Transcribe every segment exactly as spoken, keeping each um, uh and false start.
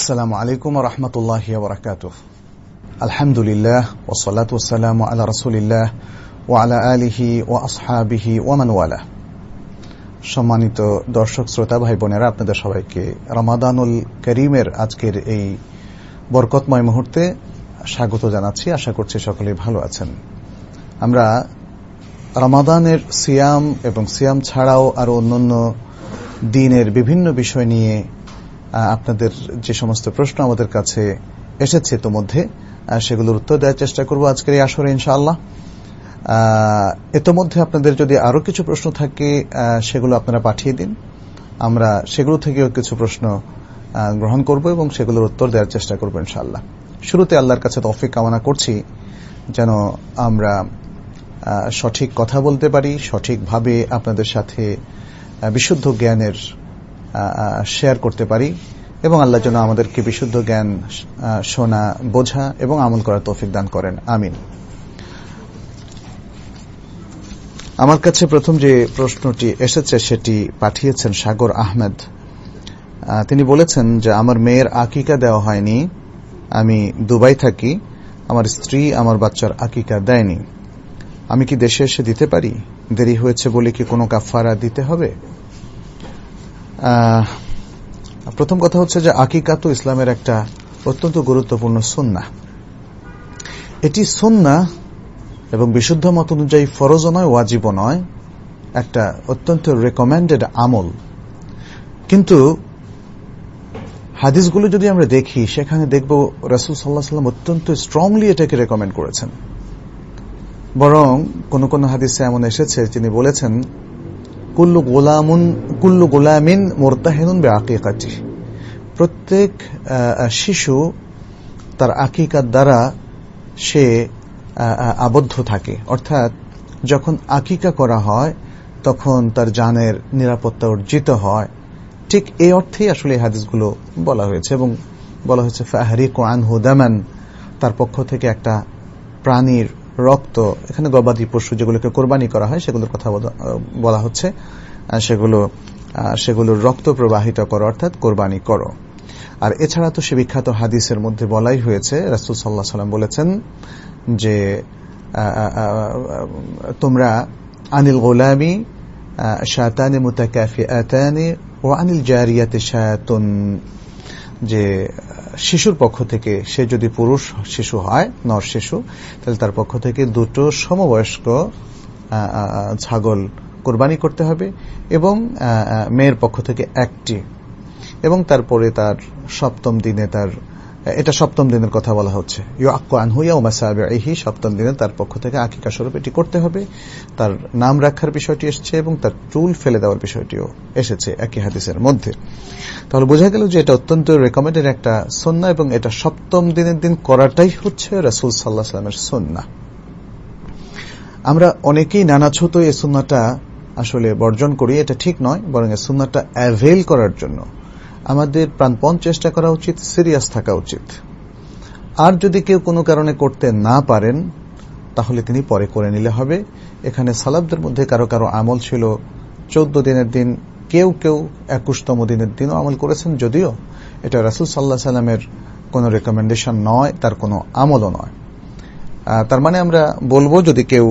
আসসালামু আলাইকুম ওয়া রাহমাতুল্লাহি ওয়া বারাকাতুহু। আলহামদুলিল্লাহ ওয়াস সালাতু ওয়াস সালামু আলা রাসূলিল্লাহ ওয়া আলা আলিহি ওয়া আসহাবিহি ওয়া মান ওয়ালা। সম্মানিত দর্শক শ্রোতা ভাই বোনেরা, আপনাদের সবাইকে রমাদানুল করিমের আজকের এই বরকতময় মুহূর্তে স্বাগত জানাচ্ছি। আশা করছি সকলেই ভালো আছেন। আমরা রমাদানের সিয়াম এবং সিয়াম ছাড়াও আরো অন্যান্য দিনের বিভিন্ন বিষয় নিয়ে আপনাদের যে সমস্ত প্রশ্ন আমাদের কাছে এসেছে ইতোমধ্যে সেগুলোর উত্তর দেওয়ার চেষ্টা করব আজকের এই আসরে ইনশাআল্লাহ। ইতোমধ্যে আপনাদের যদি আরো কিছু প্রশ্ন থাকে সেগুলো আপনারা পাঠিয়ে দিন, আমরা সেগুলো থেকেও কিছু প্রশ্ন গ্রহণ করব এবং সেগুলোর উত্তর দেওয়ার চেষ্টা করব ইনশাআল্লাহ। শুরুতে আল্লাহর কাছে তৌফিক কামনা করছি যেন আমরা সঠিক কথা বলতে পারি, সঠিকভাবে আপনাদের সাথে বিশুদ্ধ জ্ঞানের শেয়ার করতে পারি এবং আল্লাহ যেন আমাদেরকে বিশুদ্ধ জ্ঞান শোনা, বোঝা এবং আমল করার তৌফিক দান করেন, আমিন। আমার কাছে প্রথম যে প্রশ্নটি এসেছে সেটি পাঠিয়েছেন সাগর আহমেদ। তিনি বলেছেন যে আমার মেয়ের আকিকা দেওয়া হয়নি, আমি দুবাই থাকি, আমার স্ত্রী আমার বাচ্চার আকিকা দেয়নি, আমি কি দেশে এসে দিতে পারি? দেরি হয়েছে বলে কি কোনো কাফারা দিতে হবে? প্রথম কথা হচ্ছে যে আকিকা তো ইসলামের একটা অত্যন্ত গুরুত্বপূর্ণ সুন্নাহ। এটি সুন্নাহ এবং বিশুদ্ধ মত অনুযায়ী ফরজও নয়, ওয়াজিবও নয়, একটা অত্যন্ত রেকমেন্ডেড আমল। কিন্তু হাদিসগুলো যদি আমরা দেখি সেখানে দেখব রাসূল সাল্লাল্লাহু আলাইহি ওয়াসাল্লাম অত্যন্ত স্ট্রংলি এটাকে রেকমেন্ড করেছেন। বরং কোন কোন হাদিসে এমন এসেছে তিনি বলেছেন কুল্লু গোলামুন কুল্লু গোলামিন মুরতাহিনুন বিআকিকাতি, প্রত্যেক শিশু তার আকিকার দ্বারা সে আবদ্ধ থাকে, অর্থাৎ যখন আকিকা করা হয় তখন তার জানের নিরাপত্তা অর্জিত হয়। ঠিক এই অর্থেই আসলে এই হাদিসগুলো বলা হয়েছে এবং বলা হয়েছে ফাহরিকু আনহু দামান, তার পক্ষ থেকে একটা প্রাণীর রক্ত, এখানে গবাদি পশু যেগুলোকে কোরবানি করা হয় সেগুলোর কথা বলা হচ্ছে, সেগুলো সেগুলোর রক্ত প্রবাহিত করো, অর্থাৎ কোরবানি করো। আর এছাড়া তো সে বিখ্যাত হাদিসের মধ্যে বলাই হয়েছে, রাসূল সাল্লাল্লাহু আলাইহি ওয়াসাল্লাম বলেছেন যে তোমরা আনিল গোলামি শাতানি মুতাকাফিআতানি ওয়া আনিল জারিয়াতি শাতুন, যে শিশুর পক্ষ থেকে, সে যদি পুরুষ শিশু হয়, নর শিশু, তাহলে তার পক্ষ থেকে দুটো সমবয়স্ক ছাগল কোরবানি করতে হবে এবং মেয়ের পক্ষ থেকে একটি, এবং তারপরে তার সপ্তম দিনে, তার এটা সপ্তম দিনের কথা বলা হচ্ছে, ইউআক্কু আনহু ইয়াউমা সাবিহি, সপ্তম দিনে তার পক্ষ থেকে আকিকা স্বরূপ এটি করতে হবে। তার নাম রাখার বিষয়টি এসেছে এবং তার চুল ফেলে দেওয়ার বিষয়টিও এসেছে একই হাদিসের মধ্যে। তাহলে বোঝা গেল যে এটা অত্যন্ত রেকমেন্ডেড একটা সুন্নাহ এবং এটা সপ্তম দিনের দিন করাটাই হচ্ছে রাসূল সাল্লাল্লাহু আলাইহি ওয়াসাল্লামের সুন্নাহ। আমরা অনেকেই নানা ছোট এই সুন্নাহটা আসলে বর্জন করি, এটা ঠিক নয়, বরং এই সুন্নাহটা অ্যাভেল করার জন্য আমাদের প্রাণপণ চেষ্টা করা উচিত, সিরিয়াস থাকা উচিত। আর যদি কেউ কোনো কারণে করতে না পারেন তাহলে তিনি পরে করে নিলে হবে। এখানে সালাফদের মধ্যে কারো কারো আমল ছিল চৌদ্দ দিনের দিন, কেউ কেউ একুশতম দিনের দিনও আমল করেছেন, যদিও এটা রাসূল সাল্লাল্লাহু আলাইহি ওয়াসাল্লামের কোনো রেকমেন্ডেশন নয়, তার কোনো আমলও নয়। তার মানে আমরা বলবো যদি কেউ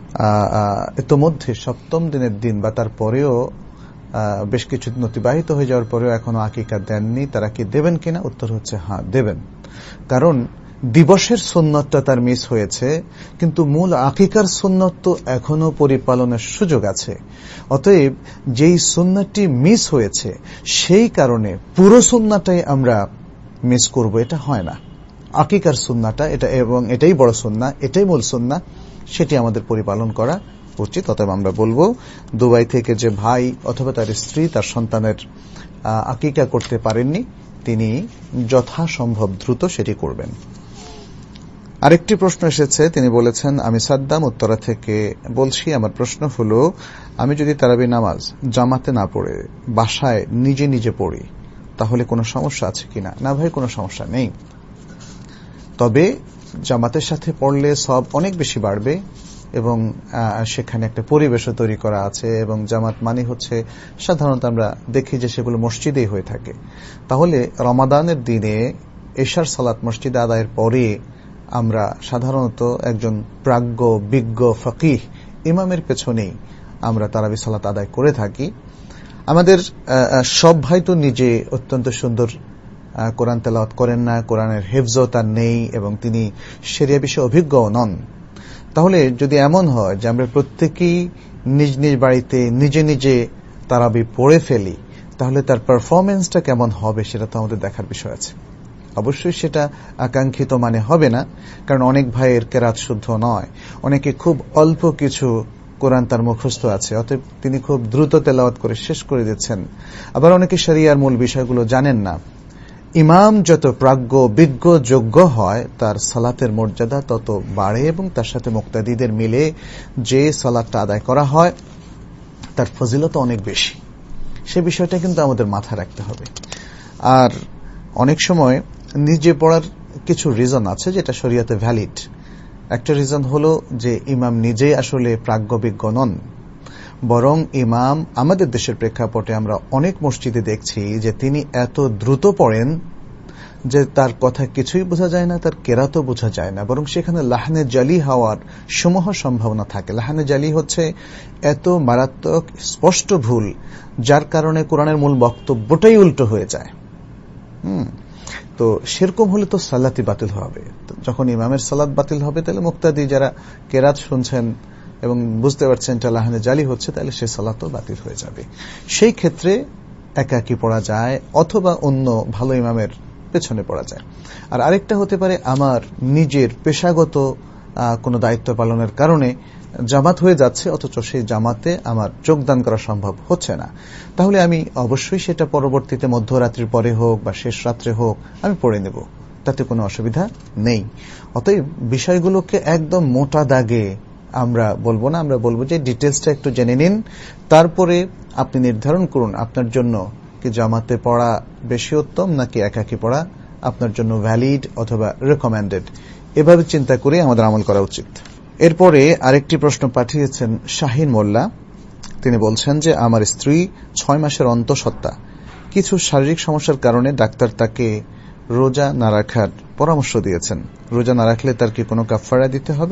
ইতোমধ্যে সপ্তম দিনের দিন বা তার পরেও বেশ কিছু দিন অতিবাহিত হয়ে যাওয়ার পরেও এখনো আকিকা দেননি, তারা কি দেবেন কিনা? উত্তর হচ্ছে হ্যাঁ, দেবেন। কারণ দিবসের সুন্নতটা তার মিস হয়েছে, কিন্তু মূল আকিকার সুন্নত তো এখনো পরিপালনের সুযোগ আছে। অতএব যেই সুন্নতটি মিস হয়েছে সেই কারণে পুরো সুন্নাটাই আমরা মিস করব, এটা হয় না। আকিকার সুন্নাটা এটা, এবং এটাই বড় সুন্নাহ, এটাই মূল সুন্নাহ, সেটি আমাদের পরিপালন করা উচিত। অতএব আমরা বলবো দুবাই থেকে যে ভাই অথবা তার স্ত্রী তার সন্তানের আকিকা করতে পারেননি, তিনি যথাসম্ভব দ্রুত সেটি করবেন। আরেকটি প্রশ্ন এসেছে, তিনি বলেছেন আমি সাদ্দাম উত্তরা থেকে বলছি, আমার প্রশ্ন হলো আমি যদি তারাবি নামাজ জামাতে না পড়ে বাসায় নিজে নিজে পড়ি তাহলে কোনো সমস্যা আছে কিনা? না ভাই, কোনো সমস্যা নেই, তবে জামাতের সাথে পড়লে সওয়াব অনেক বেশি বাড়বে এবং সেখানে একটা পরিবেশও তৈরি করা আছে, এবং জামাত মানে হচ্ছে সাধারণত আমরা দেখি যে সেগুলো মসজিদেই হয়ে থাকে। তাহলে রমাদানের দিনে এশার সালাত মসজিদে আদায়ের পরে আমরা সাধারণত একজন প্রাজ্ঞ বিজ্ঞ ফকিহ ইমামের পেছনেই আমরা তারাবি সালাত আদায় করে থাকি। আমাদের সব ভাই তো নিজে অত্যন্ত সুন্দর কোরআন তেলাওয়াত করেন না, কোরআনের হেফজও তার নেই, এবং তিনি শরিয়া বিষয়ে অভিজ্ঞও নন। তাহলে যদি এমন হয় যে আমরা প্রত্যেকেই নিজ নিজ বাড়িতে নিজে নিজে তারাবি পড়ে ফেলি, তাহলে তার পারফরমেন্সটা কেমন হবে সেটা তো আমাদের দেখার বিষয় আছে। অবশ্যই সেটা আকাঙ্ক্ষিত মানে হবে না, কারণ অনেক ভাইয়ের কেরাত শুদ্ধ নয়, অনেকে খুব অল্প কিছু কোরআন তার মুখস্থ আছে, অতএব তিনি খুব দ্রুত তেলাওয়াত করে শেষ করে দিচ্ছেন। আবার অনেকে শরিয়ার মূল বিষয়গুলো জানেন না। ইমাম যত প্রাজ্ঞ বিজ্ঞ যোগ্য হয়, তার সালাতের মর্যাদা তত বাড়ে, এবং তার সাথে মুক্তাদিদের মিলে যে সালাতটা আদায় করা হয় তার ফজিলত অনেক বেশি। সে বিষয়টা কিন্তু আমাদের মাথায় রাখতে হবে। আর অনেক সময় নিজে পড়ার কিছু রিজন আছে যেটা শরিয়াতে ভ্যালিড। একটা রিজন হলো যে ইমাম নিজেই আসলে প্রাজ্ঞবিজ্ঞ নন, বরং ইমাম আমাদের দেশের প্রেক্ষাপটে আমরা অনেক মসজিদে দেখছি যে তিনি এত দ্রুত পড়েন যে তার কথা কিছুই বোঝা যায় না, তার কেরাতও বোঝা যায় না, বরং সেখানে লাহনে জালি হওয়ার সমূহ সম্ভাবনা থাকে। লাহনে জালি হচ্ছে এত মারাত্মক স্পষ্ট ভুল যার কারণে কোরআনের মূল বক্তব্যটাই উল্টো হয়ে যায়। হুম তো সেরকম হলে তো সালাতই বাতিল হবে। যখন ইমামের সালাত বাতিল হবে, তাহলে মুক্তাদি যারা কেরাত শুনছেন এবং বুঝতে পারছেন এটা লাহনে জালি হচ্ছে, তাহলে সে সালাতও বাতিল হয়ে যাবে। সেই ক্ষেত্রে একাকী পড়া যায়, অথবা অন্য ভালো ইমামের পেছনে পড়া যায়। আর আরেকটা হতে পারে আমার নিজের পেশাগত কোনো দায়িত্ব পালনের কারণে জামাত হয়ে যাচ্ছে, অথচ সেই জামাতে আমার যোগদান করা সম্ভব হচ্ছে না, তাহলে আমি অবশ্যই সেটা পরবর্তীতে মধ্যরাত্রির পরে হোক বা শেষ রাত্রে হোক আমি পড়ে নেব, তাতে কোনো অসুবিধা নেই। অতএব বিষয়গুলোকে একদম মোটা দাগে আমরা বলবো না, আমরা বলবো যে ডিটেলসটা একটু জেনে নিন, তারপরে আপনি নির্ধারণ করুন আপনার জন্য কি জামাতে পড়া বেশি উত্তম নাকি একাকী পড়া আপনার জন্য ভ্যালিড অথবা রেকমেন্ডেড। এভাবে চিন্তা করে আমাদের আমল করা উচিত। এরপরে আরেকটি প্রশ্ন পাঠিয়েছেন শাহিন মোল্লা। তিনি বলছেন যে আমার স্ত্রী ছয় মাসের অন্তঃসত্ত্বা, কিছু শারীরিক সমস্যার কারণে ডাক্তার তাকে রোজা না রাখার পরামর্শ দিয়েছেন। রোজা না রাখলে তার কি কোনো কাফারা দিতে হবে?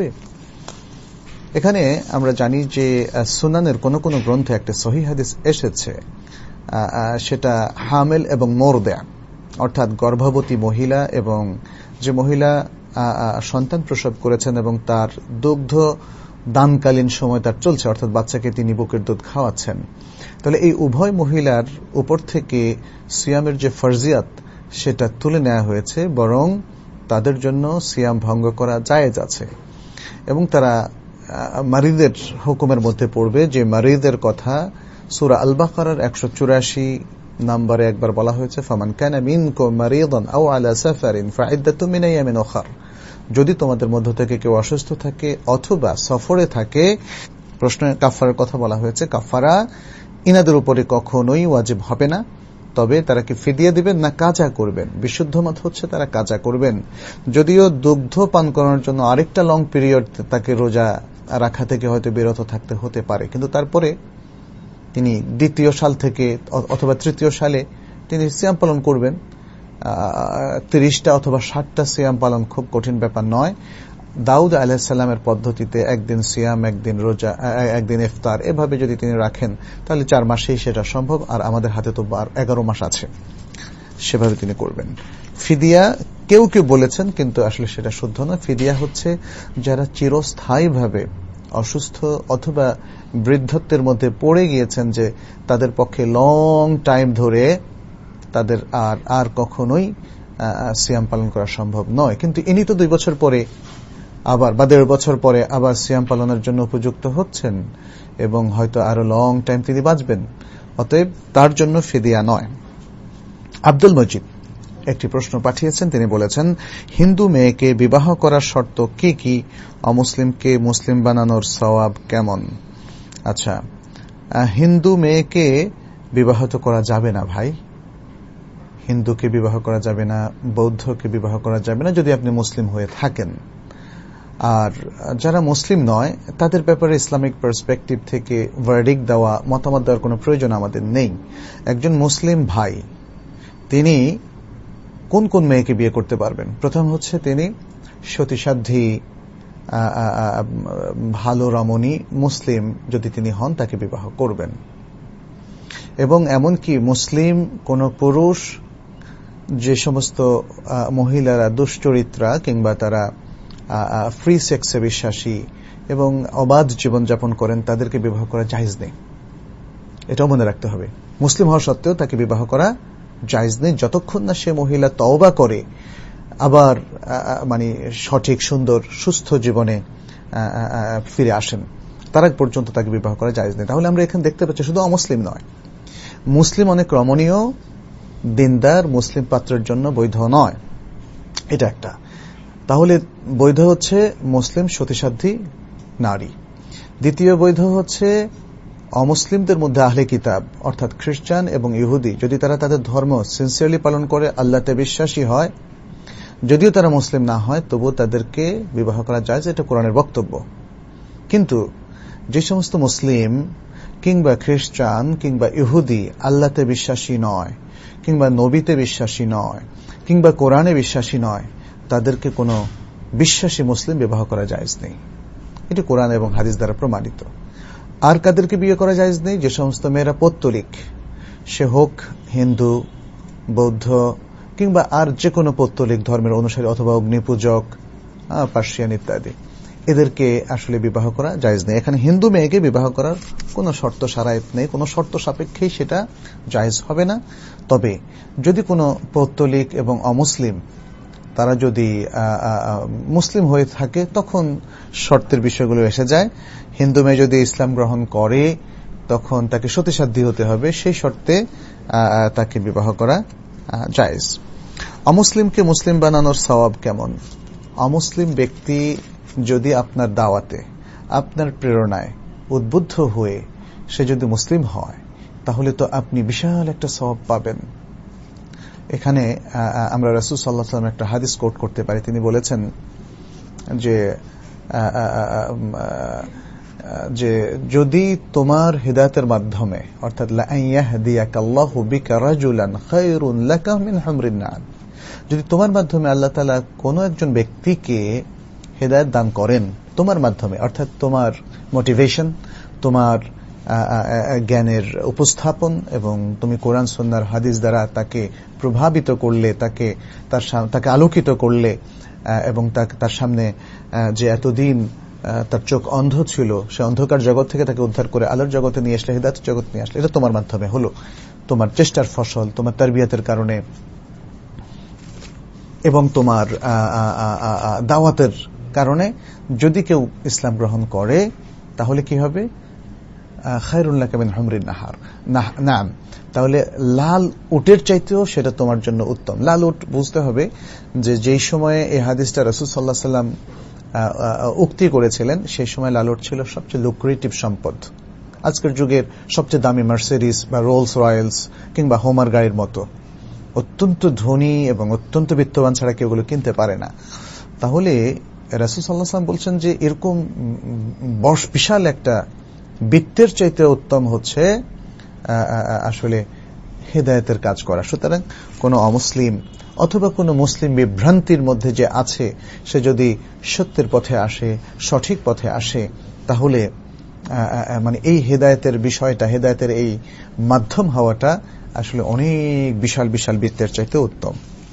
এখানে আমরা জানি যে সুনানের কোন কোন গ্রন্থে একটা সহিহ হাদিস এসেছে, সেটা হামেল এবং মোরদেয়া, অর্থাৎ গর্ভবতী মহিলা এবং যে মহিলা সন্তান প্রসব করেছেন এবং তার দুগ্ধ দানকালীন সময় তার চলছে, অর্থাৎ বাচ্চাকে তিনি বুকের দুধ খাওয়াচ্ছেন, তাহলে এই উভয় মহিলার উপর থেকে সিয়ামের যে ফরজিয়াত সেটা তুলে নেওয়া হয়েছে, বরং তাদের জন্য সিয়াম ভঙ্গ করা জায়েজ আছে। এবং তারা মারিদের হুকুমের মধ্যে পড়বে, যে মারিদের কথা সূরা আল বাকারার একশো চুরাশি নম্বরে একবার বলা হয়েছে, ফামান কানা মিনকুম মারিদান আও আলা সাফারিন ফাইদ্দাতুম মিন আইয়ামিন উখর। যদি তোমাদের মধ্য থেকে কেউ অসুস্থ থাকে অথবা সফরে থাকে, প্রশ্নে কাফারার কথা বলা হয়েছে, কাফারা ইনাদের উপরে কখনোই ওয়াজিব হবে না, তবে তারা কি ফিদিয়া দিবেন না কাজা করবেন? বিশুদ্ধ মত হচ্ছে তারা কাজা করবেন। যদিও দুগ্ধ পান করার জন্য আরেকটা লং পিরিয়ড তাকে রোজা রাখা থেকে হয়তো বিরত থাকতে হতে পারে, কিন্তু তারপরে তিনি দ্বিতীয় সাল থেকে অথবা তৃতীয় সালে তিনি সিয়াম পালন করবেন। তিরিশটা অথবা ষাটটা সিয়াম পালন খুব কঠিন ব্যাপার নয়। দাউদ আলাইহিস সালামের পদ্ধতিতে একদিন সিয়াম, একদিন রোজা, একদিন ইফতার, এভাবে যদি তিনি রাখেন তাহলে চার মাসেই সেটা সম্ভব। আর আমাদের হাতে তো এগারো মাস আছে, সেভাবে তিনি করবেন। ফিদিয়া কেউ কেউ বলেছেন, কিন্তু আসলে সেটা শুদ্ধ নয়। ফিদিয়া হচ্ছে যারা চিরস্থায়ীভাবে অসুস্থ অথবা বৃদ্ধত্বের মধ্যে পড়ে গিয়েছেন, যে তাদের পক্ষে লং টাইম ধরে তাদের আর আর কখনোই সিয়াম পালন করা সম্ভব নয়, কিন্তু ইনি তো দুই বছর পরে আবার বা দেড় বছর পরে আবার সিয়াম পালনের জন্য উপযুক্ত হচ্ছেন এবং হয়তো আরো লং টাইম তিনি বাঁচবেন, অতএব তার জন্য ফিদিয়া নয়। আব্দুল মজিদ একটি প্রশ্ন পাঠিয়েছেন, তিনি বলেছেন, হিন্দু মেয়েকে বিবাহ করার শর্ত কি কি? অমুসলিমকে মুসলিম বানানোর সওয়াব কেমন? আচ্ছা, হিন্দু মেয়েকে বিবাহ তো করা যাবে না ভাই, হিন্দুকে বিবাহ করা যাবে না, বৌদ্ধকে বিবাহ করা যাবে না যদি আপনি মুসলিম হয়ে থাকেন। আর যারা মুসলিম নয় তাদের ব্যাপারে ইসলামিক পার্সপেক্টিভ থেকে ভার্ডিক্ট দেওয়া, মতামত দেওয়ার কোনো প্রয়োজন আমাদের নেই। একজন মুসলিম ভাই তিনি কোন কোন মেয়েকে বিয়ে করতে পারবেন? প্রথম হচ্ছে তিনি সতীসাধ্যী ভালো রমণী মুসলিম যদি তিনি হন তাকে বিবাহ করবেন। এবং এমনকি মুসলিম কোন পুরুষ যে সমস্ত মহিলারা দুশ্চরিত্রা কিংবা তারা ফ্রি সেক্সে বিশ্বাসী এবং অবাধ জীবনযাপন করেন তাদেরকে বিবাহ করা জায়েজ নেই। এটাও মনে রাখতে হবে। মুসলিম হওয়া সত্ত্বেও তাকে বিবাহ করা জায়েজ নেই যতক্ষণ না সে মহিলা তওবা করে আবার মানে সঠিক সুন্দর সুস্থ জীবনে ফিরে আসেন, তার আগ পর্যন্ত তাকে বিবাহ করা জায়েজ নেই। তাহলে আমরা এখানে দেখতে পাচ্ছি শুধু অমুসলিম নয়, মুসলিম অনেক রমণীয় দিনদার মুসলিম পাত্রের জন্য বৈধ নয়, এটা একটা। তাহলে বৈধ হচ্ছে মুসলিম সতীসাধ্যী নারী। দ্বিতীয় বৈধ হচ্ছে অমুসলিমদের মধ্যে আহলে কিতাব অর্থাৎ খ্রিস্টান এবং ইহুদি, যদি তারা তাদের ধর্ম সিনসিয়ারলি পালন করে, আল্লাহতে বিশ্বাসী হয়, যদিও তারা মুসলিম না হয় তবুও তাদেরকে বিবাহ করা যায়, এটা কোরআনের বক্তব্য। কিন্তু যে সমস্ত মুসলিম কিংবা খ্রিস্টান কিংবা ইহুদি আল্লাহতে বিশ্বাসী নয় কিংবা নবীতে বিশ্বাসী নয় কিংবা কোরআনে বিশ্বাসী নয়, তাদেরকে কোনো বিশ্বাসী মুসলিম বিবাহ করা জায়েজ নেই। এটি কোরআন এবং হাদিস দ্বারা প্রমাণিত। আর কাদেরকে বিয়ে করা জায়েজ নেই? যে সমস্ত মেয়েরা পৌত্তলিক, সে হোক হিন্দু, বৌদ্ধ কিংবা আর যে কোনো পৌত্তলিক ধর্মের অনুসারী অথবা অগ্নিপূজক, পার্সিয়ান ইত্যাদি, এদেরকে আসলে বিবাহ করা জায়েজ নেই। এখানে হিন্দু মেয়েকে বিবাহ করার কোনো শর্ত শারায়েত নেই, কোনো শর্ত সাপেক্ষেই সেটা জায়েজ হবে না। তবে যদি কোনো পৌত্তলিক এবং অমুসলিম তারা যদি মুসলিম হয়ে থাকে তখন শর্তের বিষয়গুলো এসে যায়। হিন্দু মেয়ে যদি ইসলাম গ্রহণ করে তখন তাকে সতীসাধ্যী হতে হবে, সেই শর্তে তাকে বিবাহ করা জায়েজ। অমুসলিমকে মুসলিম বানানোর সওয়াব কেমন? অমুসলিম ব্যক্তি যদি আপনার দাওয়াতে, আপনার প্রেরণায় উদ্বুদ্ধ হয়ে সে যদি মুসলিম হয় তাহলে তো আপনি বিশাল একটা সওয়াব পাবেন। এখানে আমরা রাসূল সাল্লাল্লাহু আলাইহি ওয়াসাল্লাম একটা হাদিস কোট করতে পারি। তিনি বলেছেন যে যে যদি তোমার হিদায়াতের মাধ্যমে অর্থাৎ লা ইয়াহদিয়াকাল্লাহু বিকা রাজুলান খায়রুন লাকা মিন হুমরিন না'ম, যদি তোমার মাধ্যমে আল্লাহ তাআলা কোনো একজন ব্যক্তিকে হিদায়াত দান করেন তোমার মাধ্যমে, অর্থাৎ তোমার মোটিভেশন, তোমার জ্ঞানের উপস্থাপন এবং তুমি কোরআন সুন্নাহর হাদিস দ্বারা তাকে প্রভাবিত করলে, তাকে তার তাকে আলোকিত করলে এবং তার সামনে যে এতদিন তার চোখ অন্ধ ছিল সে অন্ধকার জগৎ থেকে তাকে উদ্ধার করে আলোর জগতে নিয়ে আসলে, হিদায়াতের জগৎ নিয়ে আসলে, এটা তোমার মাধ্যমে হলো, তোমার চেষ্টার ফসল, তোমার তারবিয়াতের কারণে এবং তোমার দাওয়াতের কারণে যদি কেউ ইসলাম গ্রহণ করে তাহলে কি হবে? খায়রুন লাকা মিন হুমরিন নাহার নাম, তাহলে লাল উটের চাইতেও সেটা তোমার জন্য উত্তম। লাল উট বুঝতে হবে যে যেই সময়ে এই হাদিসটা রাসূল সাল্লাল্লাহু আলাইহি ওয়াসাল্লাম উক্তি করেছিলেন সেই সময় লাল উট ছিল সবচেয়ে লুক্রেটিভ সম্পদ। আজকের যুগের সবচেয়ে দামি মার্সিডিজ বা রোলস রয়েলস কিংবা হোমার গাড়ির মতো অত্যন্ত ধনী এবং অত্যন্ত বিত্তবান ছাড়া কেউ এগুলো কিনতে পারে না। তাহলে রাসূল সাল্লাল্লাহু আলাইহি ওয়াসাল্লাম বলছেন যে এরকম বর্ষ বিশাল একটা বিত্তের চাইতে উত্তম হচ্ছে আসলে হিদায়াতের কাজ করা। সুতরাং কোন অমুসলিম অথবা কোন মুসলিম বিভ্রান্তির মধ্যে যে আছে সে যদি সত্যের পথে আসে, সঠিক পথে আসে, তাহলে মানে এই হিদায়াতের বিষয়টা, হিদায়াতের এই মাধ্যম হওয়াটা আসলে অনেক বিশাল বিশাল বিত্তের চাইতে উত্তম।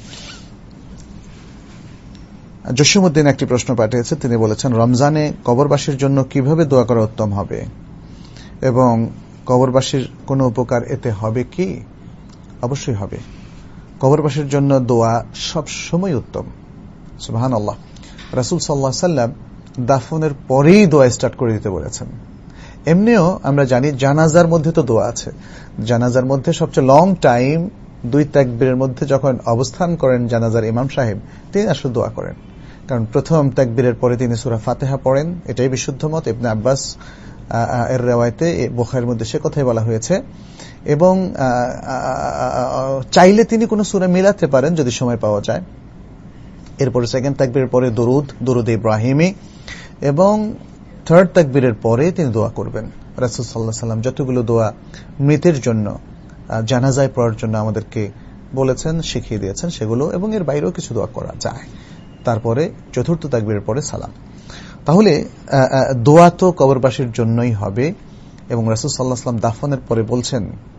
জসিমউদ্দিন একটি প্রশ্ন পাঠিয়েছে, তিনি বলেছেন রমজানে কবরবাসীর জন্য কিভাবে দোয়া করা উত্তম হবে এবং কবরবাসীর কোনো উপকার এতে হবে কি? অবশ্যই হবে। কবরবাসীর জন্য দোয়া সব সময় উত্তম। সুবহানাল্লাহ। রাসূল সাল্লাল্লাহু আলাইহি ওয়াসাল্লাম দাফনের পরেই দোয়া স্টার্ট করে দিতে বলেছেন। এমনিও আমরা জানি জানাজার মধ্যে তো দোয়া আছে, জানাজার মধ্যে সবচেয়ে লং টাইম দুই তাকবীরের মধ্যে যখন অবস্থান করেন জানাজার ইমাম সাহেব, তিনি আসলে দোয়া করেন, কারণ প্রথম তাকবীরের পরে তিনি সূরা ফাতিহা পড়েন, এটাই বিশুদ্ধ মত। ইবনে আব্বাস এর riwayate বুখারীর মধ্যে সে কথাই বলা হয়েছে। এবং চাইলে তিনি কোন সূরা মিলাতে পারেন যদি সময় পাওয়া যায়, এরপরে সেকেন্ড তাকবীরের পরে দরুদ দরুদ ইব্রাহিমী, এবং থার্ড তাকবীরের পরে তিনি দোয়া করবেন। রাসূল সাল্লাল্লাহু আলাইহি ওয়াসাল্লাম যতগুলো দোয়া মৃতের জন্য, জানাজায় পড়ার জন্য আমাদেরকে বলেছেন, শিখিয়ে দিয়েছেন সেগুলো, এবং এর বাইরেও কিছু দোয়া করা যায়। তারপরে চতুর্থ তাকবীরের পরে সালাম। তাহলে দোয়া তো কবরবাসীর জন্যই হবে। এবং রাসূল সাল্লাল্লাহু আলাইহি ওয়াসাল্লাম দাফনের পরে বলছেন,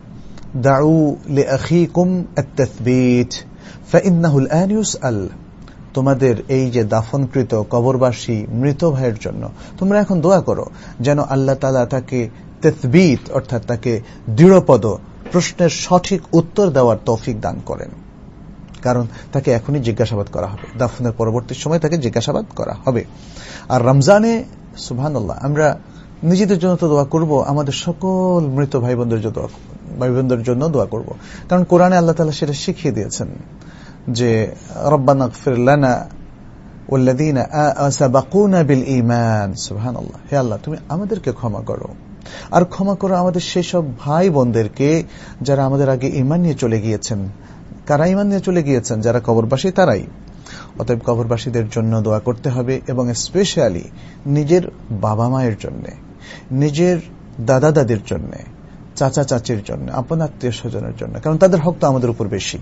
দাউ লিআখিকুম আত-তাসবীত ফাইন্নাহু আল-আন ইউসআল। তোমাদের এই যে দাফনকৃত কবরবাসী মৃত ভাইয়ের জন্য তোমরা এখন দোয়া করো যেন আল্লাহ তাআলা তাকে তাসবীত অর্থাৎ তাকে দৃঢ়পদ প্রশ্নের সঠিক উত্তর দেওয়ার তৌফিক দান করেন, কারণ তাকে এখনই জিজ্ঞাসাবাদ করা হবে, দাফনের পরবর্তী সময় তাকে জিজ্ঞাসাবাদ করা হবে। আর রমজানে সুবহানাল্লাহ আমরা নিজেদের জন্য তো দোয়া করব, আমাদের সকল মৃত ভাই বোনদের জন্য ভাই বোনদের জন্য দোয়া করব, কারণ কোরআনে আল্লাহ তাআলা সেটা শিখিয়ে দিয়েছেন যে রব্বানা ইগফির লানা ওয়াল্লাযীনা সাবাকুনা বিল ঈমান। সুবহানাল্লাহ, হে আল্লাহ তুমি আমাদেরকে ক্ষমা করো, আর ক্ষমা করো আমাদের সেই সব ভাই বোনদেরকে যারা আমাদের আগে ঈমান নিয়ে চলে গিয়েছেন। কারা ঈমান নিয়ে চলে গিয়েছেন? যারা কবরবাসী, তারাই। অতএব কবরবাসীদের জন্য দোয়া করতে হবে, এবং স্পেশালি নিজের বাবা মায়ের জন্য, নিজের দাদা দাদির জন্য, চাচা চাচির জন্য, আপন আত্মীয় স্বজনের জন্য, কারণ তাদের হক তো আমাদের উপর বেশি।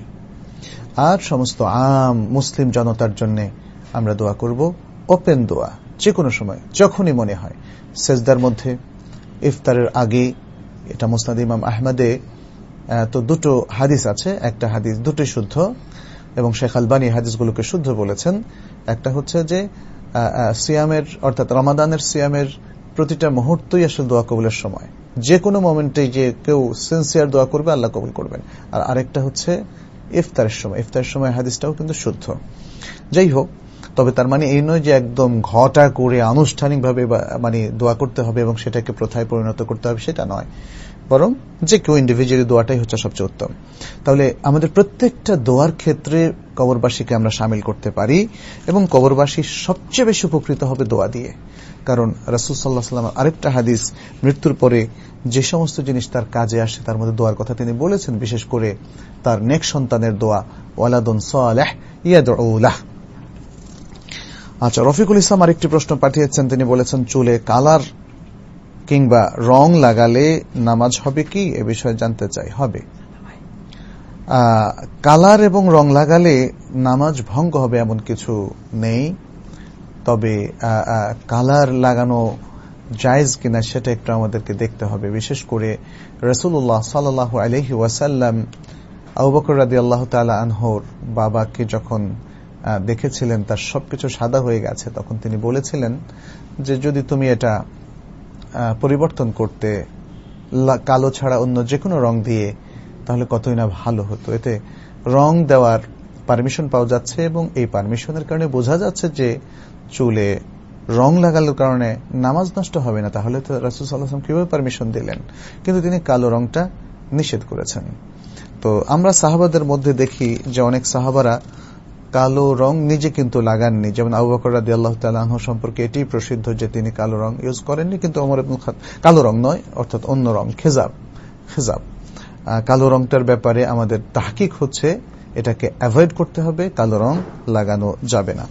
আর সমস্ত আম মুসলিম জনতার জন্য আমরা দোয়া করব, ওপেন দোয়া, যে কোনো সময় যখনই মনে হয়। সেজদার মধ্যে, ইফতারের আগে, এটা মুসনাদ ইমাম আহমদে তো দুটো হাদিস আছে, একটা হাদিস দুটোই শুদ্ধ, এবং শেখ আলবানী হাদিসগুলোকে শুদ্ধ বলেছেন। একটা হচ্ছে যে সিয়ামের অর্থাৎ রমাদানের সিয়ামের প্রতিটা মুহূর্তই আসলে দোয়া কবুলের সময়, যে কোনো মোমেন্টে যে কেউ সিনসিয়ার দোয়া করবে আল্লাহ কবুল করবেন। আর আরেকটা হচ্ছে ইফতারের সময়, ইফতারের সময় হাদিসটাও কিন্তু শুদ্ধ। যাই হোক, তবে তার মানে এই নয় যে একদম ঘটা করে আনুষ্ঠানিকভাবে মানে দোয়া করতে হবে এবং সেটাকে প্রথায় পরিণত করতে হবে, সেটা নয়, বরং যে কেউ ইন্ডিভিজুয়ালি দোয়াটাই হচ্ছে সবচেয়ে উত্তম। তাহলে আমাদের প্রত্যেকটা দোয়ার ক্ষেত্রে কবরবাসীকে আমরা শামিল করতে পারি, এবং কবরবাসী সবচেয়ে বেশি উপকৃত হবে দোয়া দিয়ে। কারণ রাসূল সাল্লাল্লাহু আলাইহি ওয়াসাল্লাম আরেকটা হাদিস, মৃত্যুর পরে যে সমস্ত জিনিস তার কাজে আসে তার মধ্যে দোয়ার কথা তিনি বলেছেন, বিশেষ করে তার নেক সন্তানের দোয়া, ওয়ালাদুন সালেহ ইয়াদউ লাহ। আচ্ছা, রফিকুল ইসলাম আরেকটি প্রশ্ন পাঠিয়েছেন, তিনি বলেছেন চুলে কালার কিংবা রং লাগালে নামাজ হবে কি, এ বিষয়ে জানতে চাই। হবে, কালার এবং রং লাগালে নামাজ ভঙ্গ হবে এমন কিছু নেই, তবে কালার লাগানো জায়েজ কিনা সেটা একটু আমাদেরকে দেখতে হবে। বিশেষ করে রাসূলুল্লাহ সাল্লাল্লাহু আলাইহি ওয়াসাল্লাম আবু বকর রাদিয়াল্লাহু তাআলা আনহুর বাবাকে যখন দেখেছিলেন তার সবকিছু সাদা হয়ে গেছে, তখন তিনি বলেছিলেন যে যদি তুমি এটা পরিবর্তন করতে কালো ছাড়া অন্য যে কোনো রং দিয়ে, তাহলে কতই না ভালো হতো। এতে রং দেওয়ার পারমিশন পাওয়া যাচ্ছে, এবং এই পারমিশনের কারণে বোঝা যাচ্ছে যে চুলে রং লাগানোর কারণে নামাজ নষ্ট হবে না। তাহলে তো রাসূল সাল্লাল্লাহু আলাইহি ওয়াসাল্লাম কিভাবে পারমিশন দিলেন? কিন্তু তিনি কালো রংটা নিষেধ করেছেন। তো আমরা সাহাবাদের মধ্যে দেখি যে অনেক সাহাবারা কালো রং নিজে কিন্তু লাগাননি, যেমন আবু বকর রাদিয়াল্লাহু তাআলা আনহু সম্পর্কে এটি প্রসিদ্ধ যে তিনি কালো রং ইউজ করেননি, কিন্তু ওমর ইবনে খাত্তাব কালো রং নয়, অর্থাৎ অন্য রং, খেজাব খেজাব কালো রংটার ব্যাপারে আমাদের তাহকিক হচ্ছে এটাকে অ্যাভয়েড করতে হবে, কালো রং লাগানো যাবে না।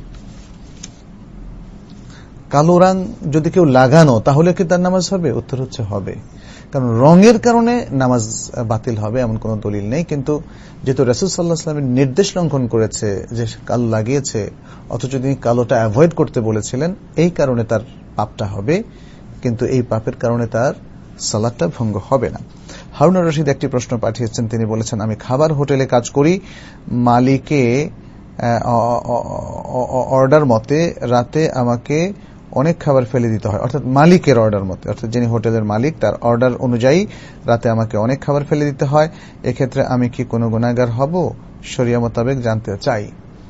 কালো রং যদি কেউ লাগানো, তাহলে কি তার নামাজ হবে? উত্তর হচ্ছে হবে, কারণ রঙের কারণে নামাজ বাতিল হবে এমন কোন দলিল নেই। কিন্তু যেহেতু রাসূল সাল্লাল্লাহু আলাইহি ওয়াসাল্লামের নির্দেশ লঙ্ঘন করেছে যে কালো লাগিয়েছে, অথচ তিনি কালোটা অ্যাভয়েড করতে বলেছিলেন, এই কারণে তার পাপটা হবে, কিন্তু এই পাপের কারণে তার সালাতটা ভঙ্গ হবে না। হারুন রশিদ একটি প্রশ্ন পাঠিয়েছেন, তিনি বলেছেন আমি খাবার হোটেলে কাজ করি, মালিকে অর্ডার মতে রাতে আমাকে অনেক খাবার ফেলে দিতে হয়, অর্থাৎ মালিকের অর্ডার মতে, অর্থাৎ যিনি হোটেলের মালিক তার অর্ডার অনুযায়ী রাতে আমাকে অনেক খাবার ফেলে দিতে হয়, এক্ষেত্রে আমি কি কোনো গুনাহগার হব? শরিয়া মোতাবেক জানতে চাই।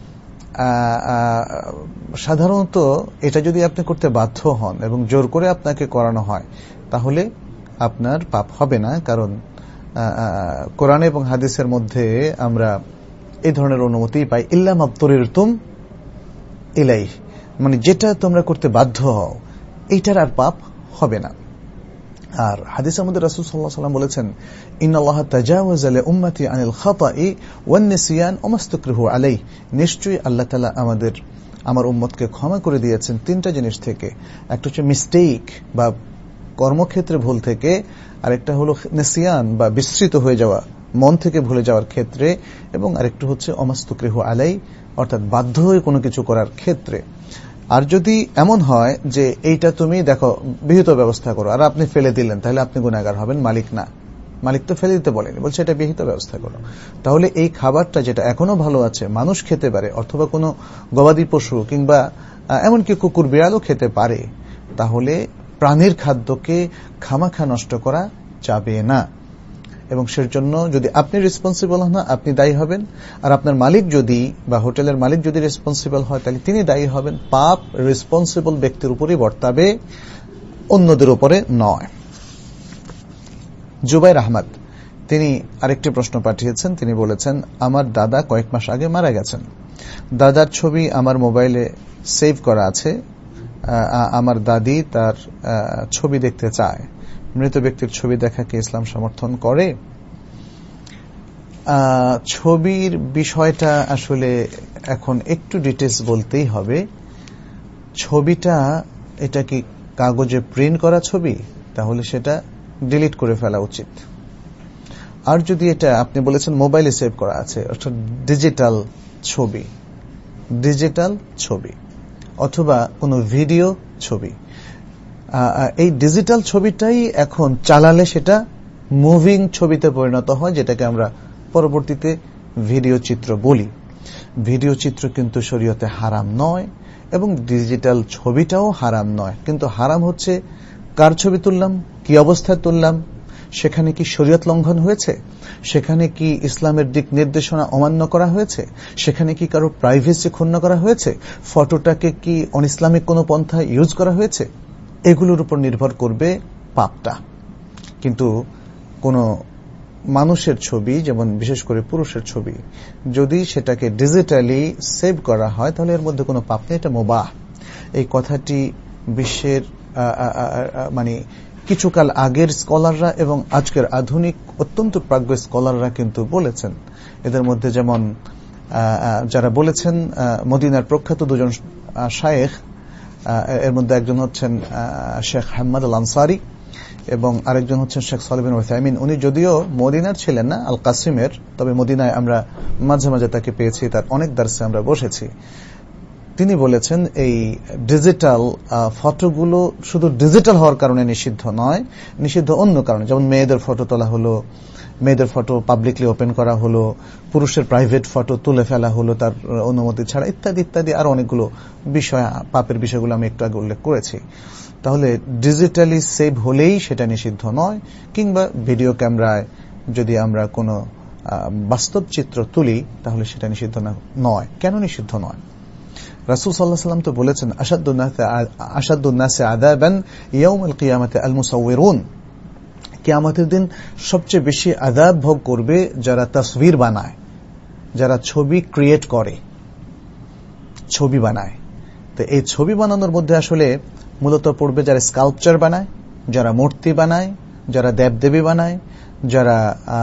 সাধারণত এটা যদি আপনি করতে বাধ্য হন এবং জোর করে আপনাকে করানো হয়, তাহলে আপনার পাপ হবে না, কারণ কোরআন এবং হাদিসের মধ্যে আমরা এই ধরনের অনুমতি পাই, ইল্লা মাবতুরিরতুম ইলাইহি, মানে যেটা তোমরা করতে বাধ্য হও এইটার আর পাপ হবে না। আর হাদিসের মধ্যে রাসূল সাল্লাল্লাহু আলাইহি ওয়াসাল্লাম বলেছেন, ইন্নাল্লাহা তাজাওয়াজা লি উম্মতি আনিল খাতাই ওয়ান নিসিয়ান ওয়া মাসতাকরিহু আলাইহি, নিশ্চয়ই আল্লাহ তাআলা আমাদের আমার উম্মতকে ক্ষমা করে দিয়েছেন তিনটা জিনিস থেকে। একটা হচ্ছে মিস্টেক বা কর্মক্ষেত্রে ভুল থেকে, আরেকটা হলো নিসিয়ান বা বিস্মৃত হয়ে যাওয়া, মন থেকে ভুলে যাওয়ার ক্ষেত্রে, এবং আরেকটা হচ্ছে অমাস্তুকরিহু আলাই, অর্থাৎ বাধ্য হয়ে কোনো কিছু করার ক্ষেত্রে। আর যদি এমন হয় যে এইটা তুমি দেখো বিহিত ব্যবস্থা করো আর আপনি ফেলে দিলেন, তাহলে আপনি গুনাহগার হবেন, মালিক না। মালিক তো ফেলে দিতে বলেনি, বলছে এটা বিহিত ব্যবস্থা করো। তাহলে এই খাবারটা যেটা এখনো ভালো আছে, মানুষ খেতে পারে, অথবা কোনো গবাদি পশু কিংবা এমনকি কুকুর বিড়ালও খেতে পারে, তাহলে প্রাণীর খাদ্যকে খামাখা নষ্ট করা যাবে না। এবং সের জন্য যদি আপনি রেসপন্সিবল হন, আপনি দায়ী হবেন। আর আপনার মালিক যদি বা হোটেলের মালিক যদি রেসপন্সিবল হয়, তাহলে তিনি দায়ী হবেন। পাপ রেসপন্সিবল ব্যক্তির উপরই বর্তাবে, অন্যদের উপরে নয়। জুবাইর আহমদ তিনি আরেকটি প্রশ্ন পাঠিয়েছেন। তিনি বলেছেন, আমার দাদা কয়েক মাস আগে মারা গেছেন। দাদার ছবি আমার মোবাইলে সেভ করা আছে। আমার দাদি তার ছবি দেখতে চায়। মৃত ব্যক্তির ছবি দেখাকে ইসলাম সমর্থন করে? ছবির বিষয়টা আসলে এখন একটু ডিটেলস বলতেই হবে। ছবিটা এটা কি কাগজে প্রিন্ট করা ছবি, তাহলে সেটা ডিলিট করে ফেলা উচিত। আর যদি এটা আপনি বলেছেন মোবাইলে সেভ করা আছে, অর্থাৎ ডিজিটাল ছবি, ডিজিটাল ছবি অথবা কোনো ভিডিও ছবি, এই ডিজিটাল ছবিটাই এখন চালালে সেটা মুভিং ছবিতে পরিণত হয়, যেটাকে আমরা পরবর্তীতে ভিডিও চিত্র বলি। ভিডিও চিত্র কিন্তু শরীয়তে হারাম নয়, এবং ডিজিটাল ছবিটাও হারাম নয়। কিন্তু হারাম হচ্ছে কার ছবি তুললাম, কি অবস্থায় তুললাম, সেখানে কি শরীয়ত লঙ্ঘন হয়েছে, সেখানে কি ইসলামের দিক নির্দেশনা অমান্য করা হয়েছে, সেখানে কি কারো প্রাইভেসি ক্ষুণ্ণ করা হয়েছে, ফটোটাকে কি অনইসলামিক কোনো পন্থায় ইউজ করা হয়েছে, এগুলোর উপর নির্ভর করবে পাপটা। কিন্তু কোন মানুষের ছবি, যেমন বিশেষ করে পুরুষের ছবি, যদি সেটাকে ডিজিটালি সেভ করা হয়, তাহলে এর মধ্যে কোনো পাপ নেই, এটা মুবাহ। এই কথাটি বিশ্বের মানে কিছুকাল আগের স্কলাররা এবং আজকের আধুনিক অত্যন্ত প্রাজ্ঞ স্কলাররা কিন্তু বলেছেন। এদের মধ্যে যেমন যারা বলেছেন মদিনার প্রখ্যাত দুজন শায়েখ, এর মধ্যে একজন হচ্ছেন শেখ হাম্মাদ আল আনসারি এবং আরেকজন হচ্ছেন শেখ সালেহ বিন উসাইমিন। উনি যদিও মদিনার ছিলেন না, আল কাসিমের, তবে মদিনায় আমরা মাঝে মাঝে তাকে পেয়েছি, তার অনেক দার্সে আমরা বসেছি। তিনি বলেছেন এই ডিজিটাল ফটোগুলো শুধু ডিজিটাল হওয়ার কারণে নিষিদ্ধ নয়, নিষিদ্ধ অন্য কারণে, যেমন মেয়েদের ফটো তোলা হলো, মেয়েদের ফটো পাবলিকলি ওপেন করা হলো, পুরুষের প্রাইভেট ফটো তুলে ফেলা হলো তার অনুমতি ছাড়া, ইত্যাদি ইত্যাদি আরো অনেকগুলো বিষয়, পাপের বিষয়গুলো আমি একটু আগে উল্লেখ করেছি। তাহলে ডিজিটালি সেভ হলেই সেটা নিষিদ্ধ নয়, কিংবা ভিডিও ক্যামেরায় যদি আমরা কোনো বাস্তব চিত্র তুলি, তাহলে সেটা নিষিদ্ধ নয়। কেন নিষিদ্ধ নয়? রাসূল সাল্লাল্লাহু আলাইহি ওয়াসাল্লাম তো বলেছেন, আশাদ্দুন নাসি আযাবান ইয়াউমুল কিয়ামাতি আল মুসাউয়িরুন, কিয়ামতের দিন সবচেয়ে বেশি আযাব ভোগ করবে যারা তাসবির বানায়, যারা ছবি ক্রিয়েট করে, ছবি বানায়। তো এই ছবি বানানোর মধ্যে আসলে মূলত পড়বে যারা স্কাল্পচার বানায়, যারা মূর্তি বানায়, যারা দেবদেবী বানায়, যারা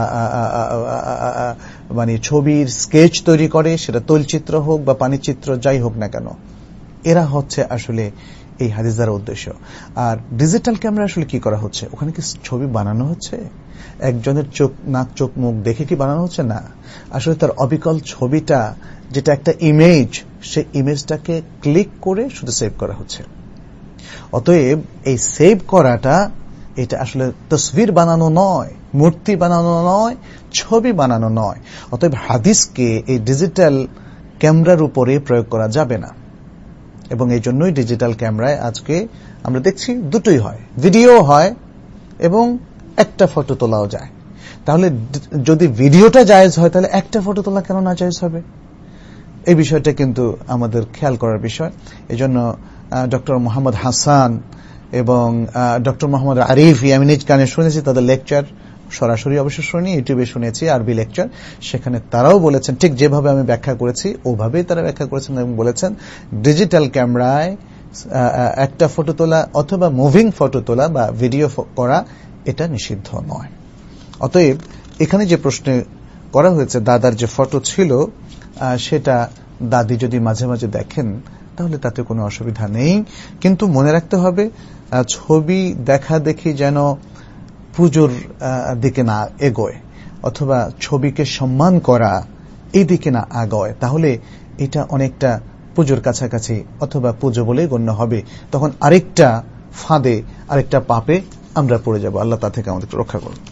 মানে ছবির স্কেচ তৈরি করে, সেটা তৈলচিত্র হোক বা পানিচিত্র যাই হোক না কেন, এরা হচ্ছে আসলে এই হাদিস দ্বারা উদ্দেশ্য। আর ডিজিটাল ক্যামেরা আসলে কি করা হচ্ছে? ওখানে কি ছবি বানানো হচ্ছে? একজনের চোখ, নাক, চোখ, মুখ দেখে কি বানানো হচ্ছে? না, আসলে তার অবিকল ছবিটা, যেটা একটা ইমেজ, সেই ইমেজটাকে ক্লিক করে শুধু সেভ করা হচ্ছে। অতএব এই সেভ করাটা, এটা আসলে তসবির বানানো নয়, মূর্তি বানানো নয়, ছবি বানানো নয়। অতএব হাদিসকে এই ডিজিটাল ক্যামেরার উপরে প্রয়োগ করা যাবে না। এবং এই জন্যই ডিজিটাল ক্যামেরায় আজকে আমরা দেখছি দুটোই হয়, ভিডিও হয় এবং একটা ফটো তোলাও যায়। তাহলে যদি ভিডিওটা জায়েজ হয়, তাহলে একটা ফটো তোলা কেন না জায়েজ হবে? এই বিষয়টা কিন্তু আমাদের খেয়াল করার বিষয়। এই জন্য ডক্টর মোহাম্মদ হাসান এবং ডক্টর মোহাম্মদ আরিফ, আমি নিজ কানে শুনেছি তাদের লেকচার, সরাসরি অবশ্য শুনি, ইউটিউবে শুনেছি আরবি লেকচার। সেখানে তারাও বলেছেন, ঠিক যেভাবে আমি ব্যাখ্যা করেছি ওভাবেই তারা ব্যাখ্যা করেছেন এবং বলেছেন ডিজিটাল ক্যামেরায় একটা ফটো তোলা অথবা মুভিং ফটো তোলা বা ভিডিও করা এটা নিষিদ্ধ নয়। অতএব এখানে যে প্রশ্ন করা হয়েছে দাদার যে ফটো ছিল সেটা দাদি যদি মাঝে মাঝে দেখেন তাহলে তাতে কোনো অসুবিধা নেই, কিন্তু মনে রাখতে হবে ছবি দেখা দেখি যেন পুজোর দিকে না এগোয় অথবা ছবিকে সম্মান করা এই দিকে না আগায়, তাহলে এটা অনেকটা পুজোর কাছাকাছি অথবা পুজো বলেই গণ্য হবে, তখন আরেকটা ফাঁদে আরেকটা পাপে আমরা পড়ে যাব। আল্লাহ তা থেকে আমাদের রক্ষা করুন।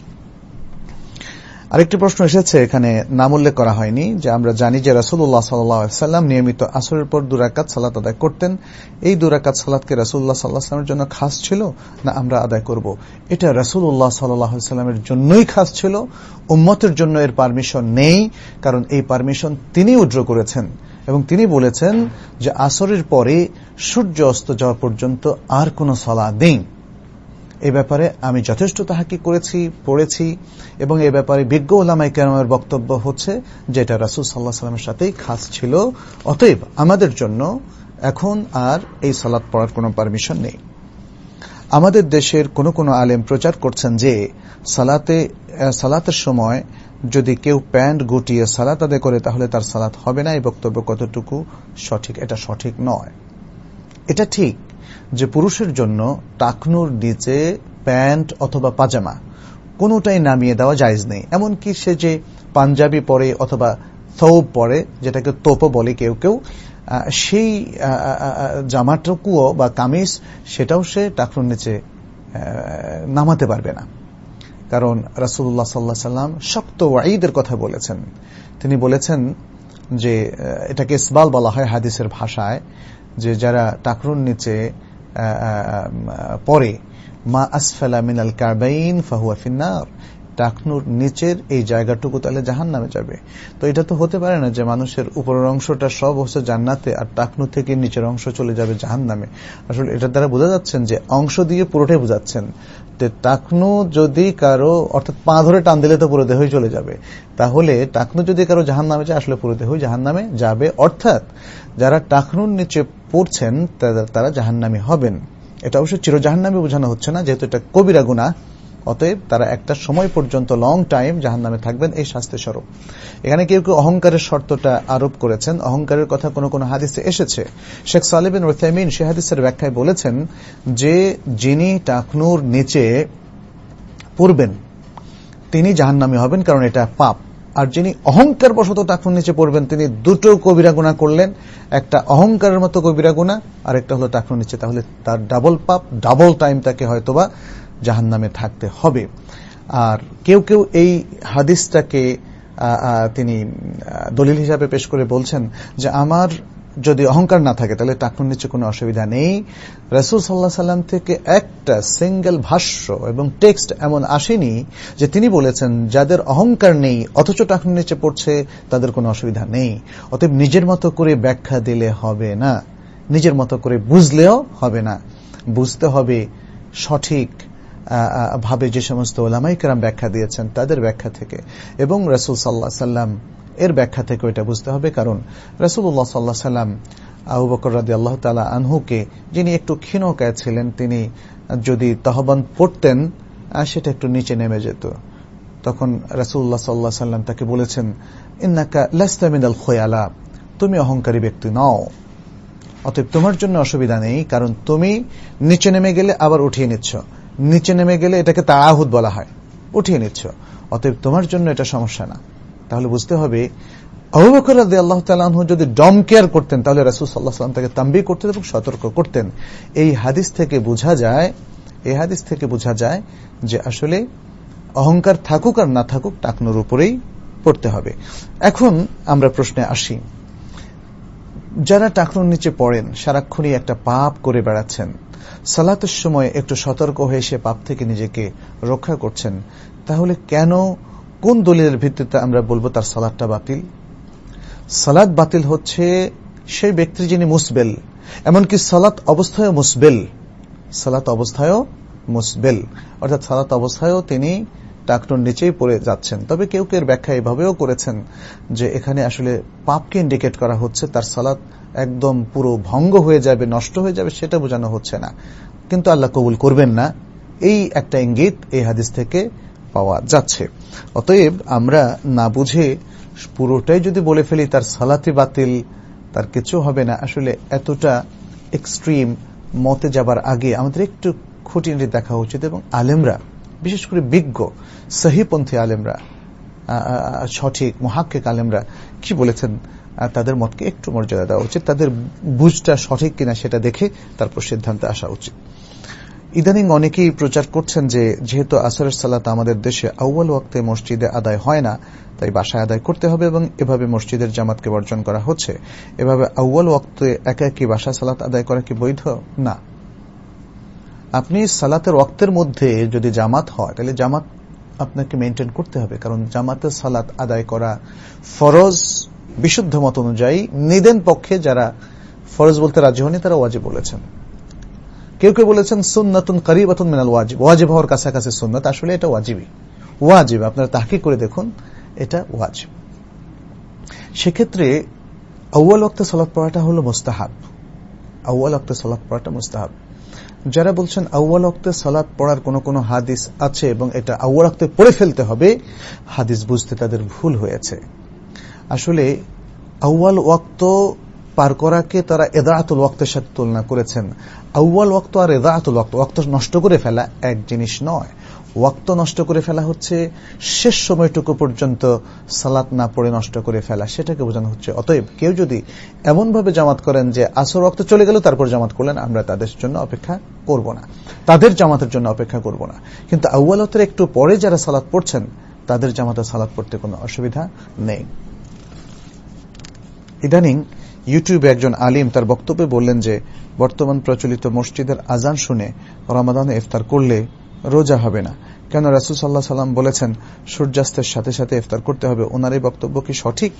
আরেকটি প্রশ্ন এসেছে, এখানে নাম উল্লেখ করা হয়নি, যে আমরা জানি যে রাসূলুল্লাহ সাল্লাল্লাহু আলাইহি ওয়াসাল্লাম নিয়মিত আসরের পর দুই রাকাত সালাত আদায় করতেন। এই দুই রাকাত সালাতকে রাসূলুল্লাহ সাল্লাল্লাহু আলাইহি ওয়াসাল্লামের জন্য খাস ছিল না আমরা আদায় করব? এটা রাসূলুল্লাহ সাল্লাল্লাহু আলাইহি ওয়াসাল্লামের জন্যই খাস ছিল, উম্মতের জন্য এর পারমিশন নেই, কারণ এই পারমিশন তিনি উইথড্র করেছেন এবং তিনি বলেছেন যে আসরের পরে সূর্য অস্ত যাওয়া পর্যন্ত আর কোনো সালাত নেই। এই ব্যাপারে আমি যথেষ্ট তাহাক্কুক করেছি, পড়েছি, এবং এই ব্যাপারে বিজ্ঞ উলামায়ে কেরামের বক্তব্য হচ্ছে যে এটা রাসূল সাল্লাল্লাহু আলাইহি ওয়াসাল্লামের সাথেই খাস ছিল। অতএব আমাদের জন্য এখন আর এই সালাত পড়ার কোনো পারমিশন নেই। আমাদের দেশের কোন কোন আলেম প্রচার করছেন যে সালাতে সালাতের সময় যদি কেউ প্যান্ট গুটিয়ে সালাত আদায় করে তাহলে তার সালাত হবে না। এই বক্তব্য কতটুকু সঠিক? এটা সঠিক নয়। এটা ঠিক যে পুরুষের জন্য টাকনুর নিচে প্যান্ট অথবা পাজামা কোনোটাই নামিয়ে দেওয়া জায়েজ নেই। এমনকি সে যে পাঞ্জাবি পরে অথবা থৌব পরে, যেটাকে তোপো বলে কেউ কেউ, সেই জামাটুকুও বা কামিজ সেটাও সে টাকনুর নিচে নামাতে পারবে না, কারণ রাসূলুল্লাহ সাল্লাল্লাহু আলাইহি ওয়াসাল্লাম শক্ত ওয়াঈদের কথা বলেছেন। তিনি বলেছেন যে এটাকে ইসবাল বলা হয় হাদিসের ভাষায়, যে যারা টাকনুর নিচে পরে মা আসফালা মিনাল কাবাইন ফাহুয়া ফিন্নার, টাকনুর নিচের এই জায়গাটুকু তাহলে জাহান্নামে যাবে। তো এটা তো হতে পারে না যে মানুষের উপরের অংশটা সব হচ্ছে জান্নাতে আর টাকনু থেকে নিচের অংশ চলে যাবে জাহান্নামে। আসলে এটার দ্বারা বোঝা যাচ্ছেন যে অংশ দিয়ে পুরোটাই বোঝাচ্ছেন যে টাকনু যদি কারো, অর্থাৎ পা ধরে টান দিলে তো পুরো দেহই চলে যাবে, তাহলে টাকনু যদি কারো জাহান্নামে যায় আসলে পুরো দেহই জাহান্নামে যাবে। অর্থাৎ যারা টাকনুর নিচে পড়ছেন তারা জাহান্নামী হবেন। এটা অবশ্য চির জাহান্নামী বোঝানো হচ্ছে না, যেহেতু এটা কবিরা গুনাহ, অতএব তারা একটা সময় পর্যন্ত লং টাইম জাহান্নামে থাকবেন, এই শাস্তি স্বরূপ। এখানে কেউ কেউ অহংকারের শর্তটা আরোপ করেছেন। অহংকারের কথা কোন কোন হাদিসে এসেছে। শেখ সালেহ বিন উসাইমিন সে হাদিসের ব্যাখ্যায় বলেছেন যে যিনি টাকনুর নিচে পড়বেন তিনি জাহান্নামী হবেন, কারণ এটা পাপ। আর যিনি অহংকার বশত টাকনুর নিচে পড়বেন তিনি দুটো কবিরা গুনাহ করলেন, একটা অহংকারের মতো কবিরা গুনাহ আর একটা হলো টাকনুর নিচে, তাহলে তার ডাবল পাপ, ডাবল টাইম তাকে হয়তোবা জাহান্নামে থাকতে হবে। আর কেউ কেউ এই হাদিসটাকে তিনি দলিল হিসাবে পেশ করে বলছেন যে আমার যদি অহংকার না থাকে তাহলে টাকনুর নিচে কোনো অসুবিধা নেই। রাসূল সাল্লাল্লাহু আলাইহি ওয়াসাল্লাম থেকে একটা সিঙ্গেল ভাষ্য এবং টেক্সট এমন আসেনি যে তিনি বলেছেন যাদের অহংকার নেই অথচ টাকনুর নিচে পড়ছে তাদের কোনো অসুবিধা নেই। অতএব নিজের মতো করে ব্যাখ্যা দিলে হবে না, নিজের মতো করে বুঝলেও হবে না, বুঝতে হবে সঠিক ভাবে যে সমস্ত উলামায়ে কেরাম ব্যাখ্যা দিয়েছেন তাদের ব্যাখ্যা থেকে, এবং রাসূল সাল্লাল্লাহু আলাইহি ওয়াসাল্লাম এর ব্যাখ্যা থেকে এটা বুঝতে হবে। কারণ রাসূলুল্লাহ সাল্লাল্লাহু আলাইহি ওয়াসাল্লাম আবু বকর রাদিয়াল্লাহু তাআলা আনহুকে, যিনি একটু ক্ষীণকায় ছিলেন, তিনি যদি তাহবান পড়তেন সেটা একটু নিচে নেমে যেত, তখন রাসূলুল্লাহ সাল্লাল্লাহু আলাইহি ওয়াসাল্লাম তাকে বলেছেন ইন্নাকা লাস্তা মিনাল খুয়ালা, তুমি অহংকারী ব্যক্তি নও, অতএব তোমার জন্য অসুবিধা নেই, কারণ তুমি নিচে নেমে গেলে আবার উঠিয়ে নিচ্ছ, নিচে নেমে গেলে এটাকে তাআহুদ বলা হয়, উঠিয়ে নিচ্ছ, অতএব তোমার জন্য এটা সমস্যা না। তাহলে বুঝতে হবে আবু বকর রাদিয়াল্লাহু তাআলা আনহু যদি ডম কেয়ার করতেন তাহলে রাসূল সাল্লাল্লাহু আলাইহি ওয়াসাল্লাম তাকে তানবীহ করতেন এবং সতর্ক করতেন। এই হাদিস থেকে বোঝা যায় এই হাদিস থেকে বোঝা যায় যে আসলে অহংকার থাকুক আর না থাকুক টাকনুর উপরেই পড়তে হবে। এখন আমরা প্রশ্নে আসি, যারা টাকনুর নিচে পড়েন সারাক্ষণই একটা পাপ করে বেড়াচ্ছেন, সালাতের সময় একটু সতর্ক হয়ে সে পাপ থেকে নিজেকে রক্ষা করছেন, তাহলে কেন, কোন দলিলের ভিত্তিতে আমরা বলবো তার সালাতটা বাতিল? সালাত বাতিল হচ্ছে সেই ব্যক্তি যিনি মুসবেল, এমনকি সালাত অবস্থায়ও মুসবেল, সালাত অবস্থায়ও মুসবেল, অর্থাৎ সালাত অবস্থায়ও তিনি টাকনোর নিচেই পড়ে যাচ্ছেন। তবে কেউ কেউ ব্যাখ্যা এভাবেও করেছেন যে এখানে আসলে পাপকে ইন্ডিকেট করা হচ্ছে, তার সালাত একদম পুরো ভঙ্গ হয়ে যাবে, নষ্ট হয়ে যাবে, সেটা বোঝানো হচ্ছে না, কিন্তু আল্লাহ কবুল করবেন না, এই একটা ইঙ্গিত এই হাদিস থেকে পাওয়া যাচ্ছে। অতএব আমরা না বুঝে পুরোটাই যদি বলে ফেলি তার সালাতি বাতিল, তার কিছু হবে না, আসলে এতটা এক্সট্রিম মতে যাবার আগে আমাদের একটু খুঁটিনাটি দেখা উচিত। এবং আলেমরা, বিশেষ করে বিজ্ঞ সহিপন্থী আলেমরা, সঠিক মুহাক্কিক আলেমরা কি বলেছেন, তাদের মতকে একটু মর্যাদা দেওয়া উচিত, তাদের বুঝটা সঠিক কিনা সেটা দেখে তারপর সিদ্ধান্তে আসা উচিত। ইদানিং অনেকেই প্রচার করছেন যে যেহেতু আসরের সালাত আমাদের দেশে আউয়াল ওয়াক্তে মসজিদে আদায় হয় না, তাই বাসায় আদায় করতে হবে, এবং এভাবে মসজিদের জামাতকে বর্জন করা হচ্ছে। এভাবে আউয়াল ওয়াক্তে একা একই বাসায় সালাত আদায় করা কি বৈধ? না। আপনি সালাতের ওয়াক্তের মধ্যে যদি জামাত হয় তাহলে জামাত আপনাকে মেনটেন করতে হবে, কারণ জামাতের সালাত আদায় করা ফরজ বিশুদ্ধ মত অনুযায়ী। নিদেন পক্ষে যারা ফরজ বলতে রাজি হয়নি তারা ওয়াজিব বলেছেন। কেউ কেউ বলেছেন সুন্নাতুন করিবাতুন মিনাল ওয়াজিব, ওয়াজিব হওয়ার কাছাকাছি সুন্নাত। আসলে এটা ওয়াজিবই, ওয়াজিব, আপনারা তাহকিক করে দেখুন, এটা ওয়াজিব। সেক্ষেত্রে আউয়াল ওয়াক্তে সালাত পড়াটা হলো মুস্তাহাব, আউয়াল ওয়াক্তে সালাত পড়াটা মুস্তাহাব। যারা বলছেন আউয়াল ওয়াক্তে সালাত পড়ার কোন কোন হাদিস আছে এবং এটা আউয়াল ওয়াক্তে পড়ে ফেলতে হবে, হাদিস বুঝতে তাদের ভুল হয়েছে। আসলে আউয়াল ওয়াক্ত পার করাকে তারা ইদাআতুল ওয়াক্তের সাথে তুলনা করেছেন। আউয়াল ওয়াক্ত আর ইদাআতুল ওয়াক্ত, ওয়াক্ত নষ্ট করে ফেলা এক জিনিস নয়। ওয়াক্ত নষ্ট করে ফেলা হচ্ছে শেষ সময়টুকু পর্যন্ত সালাত না পড়ে নষ্ট করে ফেলা, সেটাকে বোঝানো হচ্ছে। অতএব কেউ যদি এমন ভাবে জামাত করেন যে আসর ওয়াক্ত চলে গেল তারপর জামাত করলেন, আমরা তাদের জন্য অপেক্ষা করব না, তাদের জামাতের জন্য অপেক্ষা করব না। কিন্তু আউয়াল ওয়াক্তের একটু পরে যারা সালাত পড়ছেন তাদের জামাতে সালাত পড়তে কোনো অসুবিধা নেই। ইদানিং ইউটিউবে একজন আলিম তার বক্তব্যে বললেন যে বর্তমান প্রচলিত মসজিদের আজান শুনে রমাদানে ইফতার করলে রোজা হবে না, কেন রাসূল সাল্লাল্লাহু আলাইহি সাল্লাম বলেছেন সূর্যাস্তের সাথে সাথে ইফতার করতে হবে। ওনার এই বক্তব্য কি সঠিক?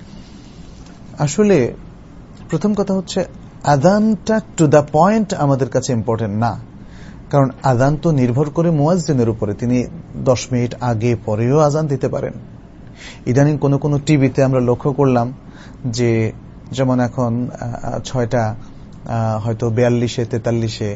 আসলে প্রথম কথা হচ্ছে আযানটা টু দ্য পয়েন্ট আমাদের কাছে ইম্পর্টেন্ট না, কারণ আযান তো নির্ভর করে মুয়াজ্জিনের উপরে, তিনি দশ মিনিট আগে পরেও আযান দিতে পারেন। ইদানিং কোন কোন টিভিতে আমরা লক্ষ্য করলাম যে যেমন এখন ছয়টা হয়তো বিয়াল্লিশে তেতাল্লিশে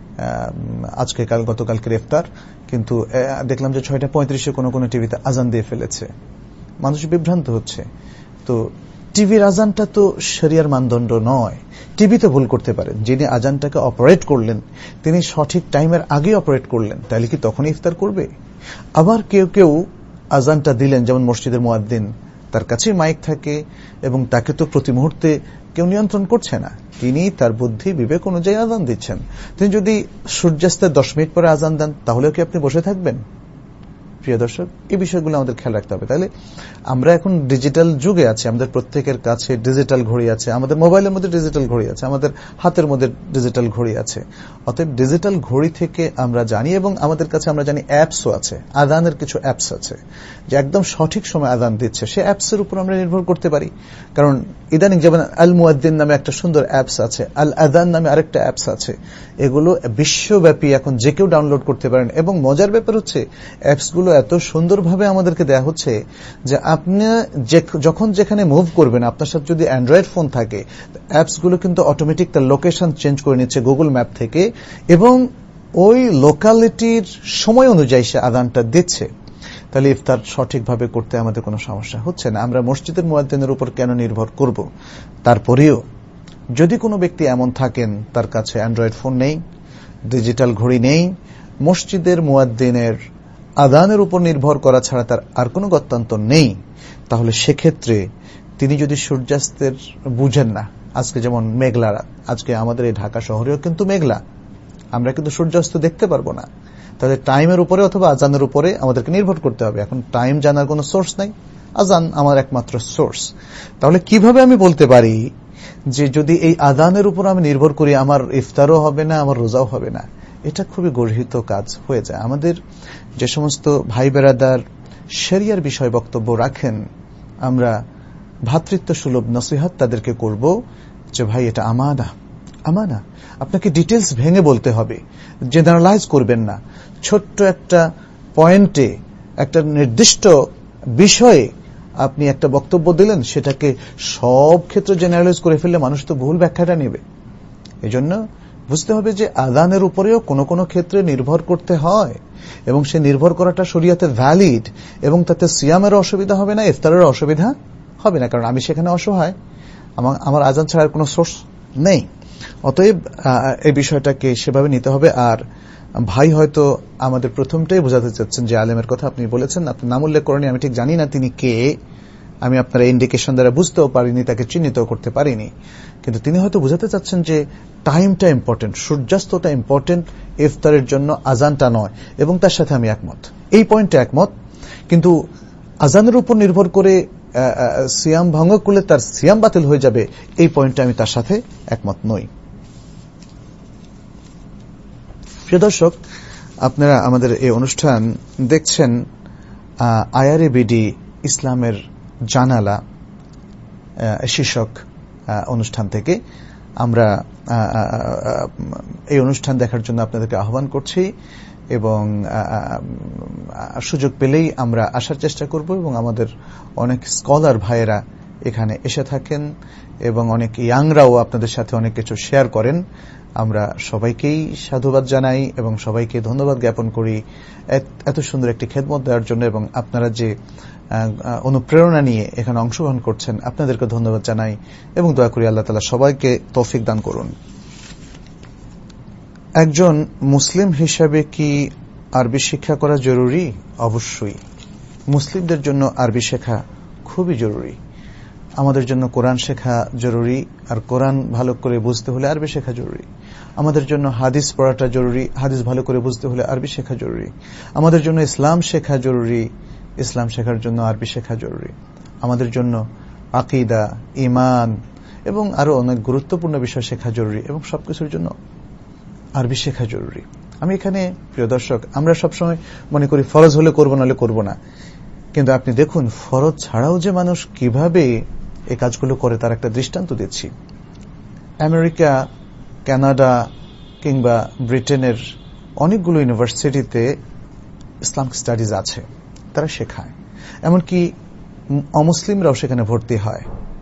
আজকে কাল গতকালকের ইফতার, কিন্তু দেখলাম যে ছয়টা পঁয়ত্রিশে কোন কোন টিভিতে আজান দিয়ে ফেলেছে, মানুষ বিভ্রান্ত হচ্ছে। তো টিভির আজানটা তো শরিয়ার মানদণ্ড নয়, টিভি তো ভুল করতে পারে, যিনি আজানটাকে অপারেট করলেন তিনি সঠিক টাইমের আগে অপারেট করলেন, তাহলে কি তখনই ইফতার করবে? আবার কেউ কেউ আজানটা দিলেন, যেমন মসজিদের মুয়াজ্জিন, তার কাছে মাইক থাকে এবং তাকে তো প্রতি মুহূর্তে কেউ নিয়ন্ত্রণ করছে না, তিনি তার বুদ্ধি বিবেক অনুযায়ী আজান দিচ্ছেন। তিনি যদি সূর্যাস্তের দশ মিনিট পরে আজান দেন তাহলেও কি আপনি বসে থাকবেন? প্রিয় দর্শক, এই বিষয়গুলো আমাদের খেয়াল রাখতে হবে। তাহলে আমরা এখন ডিজিটাল যুগে আছি, আমাদের প্রত্যেকের কাছে ডিজিটাল ঘড়ি আছে, আমাদের মোবাইলের মধ্যে ডিজিটাল ঘড়ি আছে, আমাদের হাতের মধ্যে ডিজিটাল ঘড়ি আছে। অতএব ডিজিটাল ঘড়ি থেকে আমরা জানি, এবং আমাদের কাছে আমরা জানি অ্যাপসও আছে, আযানের কিছু অ্যাপস আছে যে একদম সঠিক সময় আযান দিচ্ছে, সে অ্যাপসের উপর আমরা নির্ভর করতে পারি। কারণ ইদানিং যেমন আল মুয়াদ্দিন নামে একটা সুন্দর অ্যাপস আছে, আল আযান নামে আরেকটা অ্যাপস আছে, এগুলো বিশ্বব্যাপী এখন যে কেউ ডাউনলোড করতে পারেন। এবং মজার ব্যাপার হচ্ছে অ্যাপসগুলো এত সুন্দরভাবে আমাদেরকে দেয়া হচ্ছে যে আপনি যখন যেখানে মুভ করবেন, আপনার সাথে যদি অ্যান্ড্রয়েড ফোন থাকে, অ্যাপসগুলো কিন্তু অটোমেটিক তার লোকেশন চেঞ্জ করে নিচ্ছে গুগল ম্যাপ থেকে, এবং ওই লোকালিটির সময় অনুযায়ী সে আযানটা দিচ্ছে। তাহলে ইফতার সঠিকভাবে করতে আমাদের কোনো সমস্যা হচ্ছে না। আমরা মসজিদের মুয়াজ্জিনের উপর কেন নির্ভর করব? তারপরেও যদি কোনো ব্যক্তি এমন থাকেন তার কাছে অ্যান্ড্রয়েড ফোন নেই, ডিজিটাল ঘড়ি নেই, মসজিদের মুয়াজ্জিনের আযানের উপর নির্ভর করা ছাড়া তার আর কোনো গত্যন্তর নেই, তাহলে সেক্ষেত্রে তিনি যদি সূর্যাস্তের বুঝেন না, আজকে যেমন মেঘলা রাত, আজকে আমাদের এই ঢাকা শহরেও কিন্তু মেঘলা, আমরা কিন্তু সূর্যাস্ত দেখতে পারবো না, তাহলে টাইমের উপরে অথবা আযানের উপরে আমাদেরকে নির্ভর করতে হবে। এখন টাইম জানার কোনো সোর্স নাই, আযান আমার একমাত্র সোর্স। তাহলে কিভাবে আমি বলতে পারি যে যদি এই আযানের উপর আমি নির্ভর করি আমার ইফতারও হবে না, আমার রোজাও হবে না? এটা খুবই গর্হিত কাজ হয়ে যায়। আমাদের যে সমস্ত ভাই বেরাদার শরিয়ার বিষয় বক্তব্য রাখেন, আমরা ভ্রাতৃত্ব সুলভ নসিহত তাদেরকে করব যে ভাই এটা আমানা, আমানা, আপনাকে ডিটেলস ভেঙে বলতে হবে, জেনারেলাইজ করবেন না। ছোট্ট একটা পয়েন্টে একটা নির্দিষ্ট বিষয়ে আপনি একটা বক্তব্য দিলেন, সেটাকে সব ক্ষেত্রে জেনারেলাইজ করে ফেললে মানুষ তো ভুল ব্যাখ্যাটা নেবে। এজন্য বুঝতে হবে যে আযানের উপরেও কোনো কোনো ক্ষেত্রে নির্ভর করতে হয়, এবং সে নির্ভর করাটা শরীয়তে ভ্যালিড, এবং তাতে সিয়ামেরও অসুবিধা হবে না, ইফতারেরও অসুবিধা হবে না, কারণ আমি সেখানে অসহায়, আমার আযান ছাড়ার কোনো সোর্স নেই। অতএব এই বিষয়টাকে সেভাবে নিতে হবে। আর ভাই হয়তো আমাদের প্রথমটাই বোঝাতে চাচ্ছেন যে আলেমের কথা আপনি বলেছেন, আপনি নাম উল্লেখ করেনি, আমি ঠিক জানি না তিনি কে, আমি আপনার ইন্ডিকেশন দ্বারা বুঝতেও পারিনি, তাকে চিহ্নিত করতে পারিনি, কিন্তু তিনি হয়তো বোঝাতে চাচ্ছেন যে টাইমটা ইম্পর্টেন্ট, সূর্যাস্তটা ইম্পর্টেন্ট ইফতারের জন্য, আজানটা নয়, এবং তার সাথে আমি একমত, এই পয়েন্টে একমত। কিন্তু আজানের উপর নির্ভর করে সিয়াম ভঙ্গ করলে তার সিয়াম বাতিল হয়ে যাবে, এই পয়েন্টে আমি তার সাথে একমত নই। প্রিয় দর্শক, আপনারা আমাদের এই অনুষ্ঠান দেখছেন আইআরএবিডি ইসলামের জানালা শীর্ষক অনুষ্ঠান থেকে। আমরা এই অনুষ্ঠান দেখার জন্য আপনাদেরকে আহ্বান করছি, এবং সুযোগ পেলেই আমরা আসার চেষ্টা করব, এবং আমাদের অনেক স্কলার ভাইয়েরা এখানে এসে থাকেন, এবং অনেক ইয়াংরাও আপনাদের সাথে অনেক কিছু শেয়ার করেন। আমরা সবাইকেই সাধুবাদ জানাই এবং সবাইকে ধন্যবাদ জ্ঞাপন করি এত সুন্দর একটি খেদমত দেওয়ার জন্য, এবং আপনারা যে অনুপ্রেরণা নিয়ে এখানে অংশগ্রহণ করছেন আপনাদেরকে ধন্যবাদ জানাই, এবং দোয়া করি আল্লাহ তাআলা সবাইকে তৌফিক দান করুন। একজন মুসলিম হিসাবে কি আরবি শিক্ষা করা জরুরি? অবশ্যই, মুসলিমদের জন্য আরবি শেখা খুবই জরুরি। আমাদের জন্য কোরআন শেখা জরুরি, আর কোরআন ভালো করে বুঝতে হলে আরবি শেখা জরুরি। আমাদের জন্য হাদিস পড়াটা জরুরি, হাদিস ভালো করে বুঝতে হলে আরবি শেখা জরুরি। আমাদের জন্য ইসলাম শেখা জরুরি, ইসলাম শেখার জন্য আরবি শেখা জরুরি। আমাদের জন্য আকীদা, ঈমান এবং আরো অনেক গুরুত্বপূর্ণ বিষয় শেখা জরুরি, এবং সবকিছুর জন্য আরবি শেখা জরুরি। আমি এখানে, প্রিয় দর্শক, আমরা সবসময় মনে করি ফরজ হলে করব, নাহলে করব না, কিন্তু আপনি দেখুন ফরজ ছাড়াও যে মানুষ কিভাবে এই কাজগুলো করে তার একটা দৃষ্টান্ত দিচ্ছি। আমেরিকা, কানাডা কিংবা ব্রিটেনের অনেকগুলো ইউনিভার্সিটিতে ইসলামিক স্টাডিজ আছে, তারা শেখায়, এমনকি অমুসলিমরাও সেখানে ভর্তি হয়।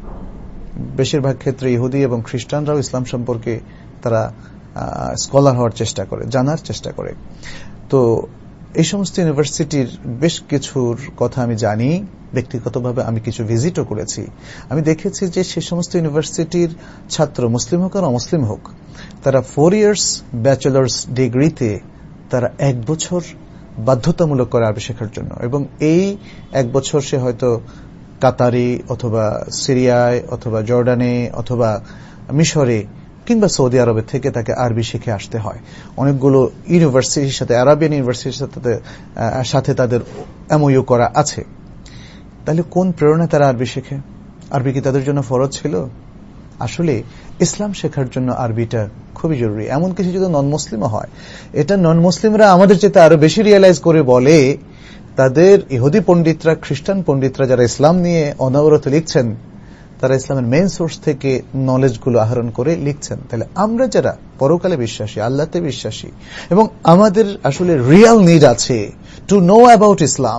বেশিরভাগ ক্ষেত্রে ইহুদি এবং খ্রিস্টানরাও ইসলাম সম্পর্কে তারা স্কলার হওয়ার চেষ্টা করে, জানার চেষ্টা করে। তো এই সমস্ত ইউনিভার্সিটির বেশ কিছুর কথা আমি জানি, ব্যক্তিগতভাবে আমি কিছু ভিজিটও করেছি। আমি দেখেছি যে সে সমস্ত ইউনিভার্সিটির ছাত্র, মুসলিম হোক আর অমুসলিম হোক, তারা ফোর ইয়ার্স ব্যাচেলার্স ডিগ্রিতে তারা এক বছর বাধ্যতামূলক করে আরবি শেখার জন্য, এবং এই এক বছর সে হয়তো কাতারে অথবা সিরিয়ায় অথবা জর্ডানে অথবা মিশরে কিংবা সৌদি আরবে থেকে তাকে আরবি শিখে আসতে হয়। অনেকগুলো ইউনিভার্সিটির সাথে, আরাবিয়ান ইউনিভার্সিটির সাথে তাদের এমওইউ করা আছে। তাহলে কোন প্রেরণায় তারা আরবি শেখে? আরবি কি তাদের জন্য ফরজ ছিল? আসলে ইসলাম শেখার জন্য আরবিটা খুবই জরুরি। এমন কিছু যদি নন মুসলিমও হয়, এটা নন মুসলিমরা আমাদের চেয়ে আরো বেশি রিয়েলাইজ করে বলে। তাদের ইহুদি পণ্ডিতরা, খ্রিস্টান পণ্ডিতরা যারা ইসলাম নিয়ে অনবরত লিখছেন, তারা ইসলামের মেইন সোর্স থেকে নলেজগুলো আহরণ করে লিখছেন। তাহলে আমরা যারা পরকালে বিশ্বাসী, আল্লাহতে বিশ্বাসী, এবং আমাদের আসলে রিয়েল নিড আছে to know about Islam,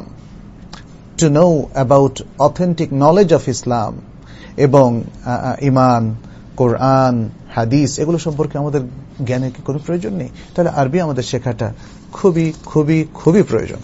to know about authentic knowledge of Islam এবং ইমান, কোরআন, হাদিস, এগুলো সম্পর্কে আমাদের জ্ঞানের কি কোনো প্রয়োজন নেই? তাহলে আরবি আমাদের শেখাটা খুবই খুবই খুবই প্রয়োজন।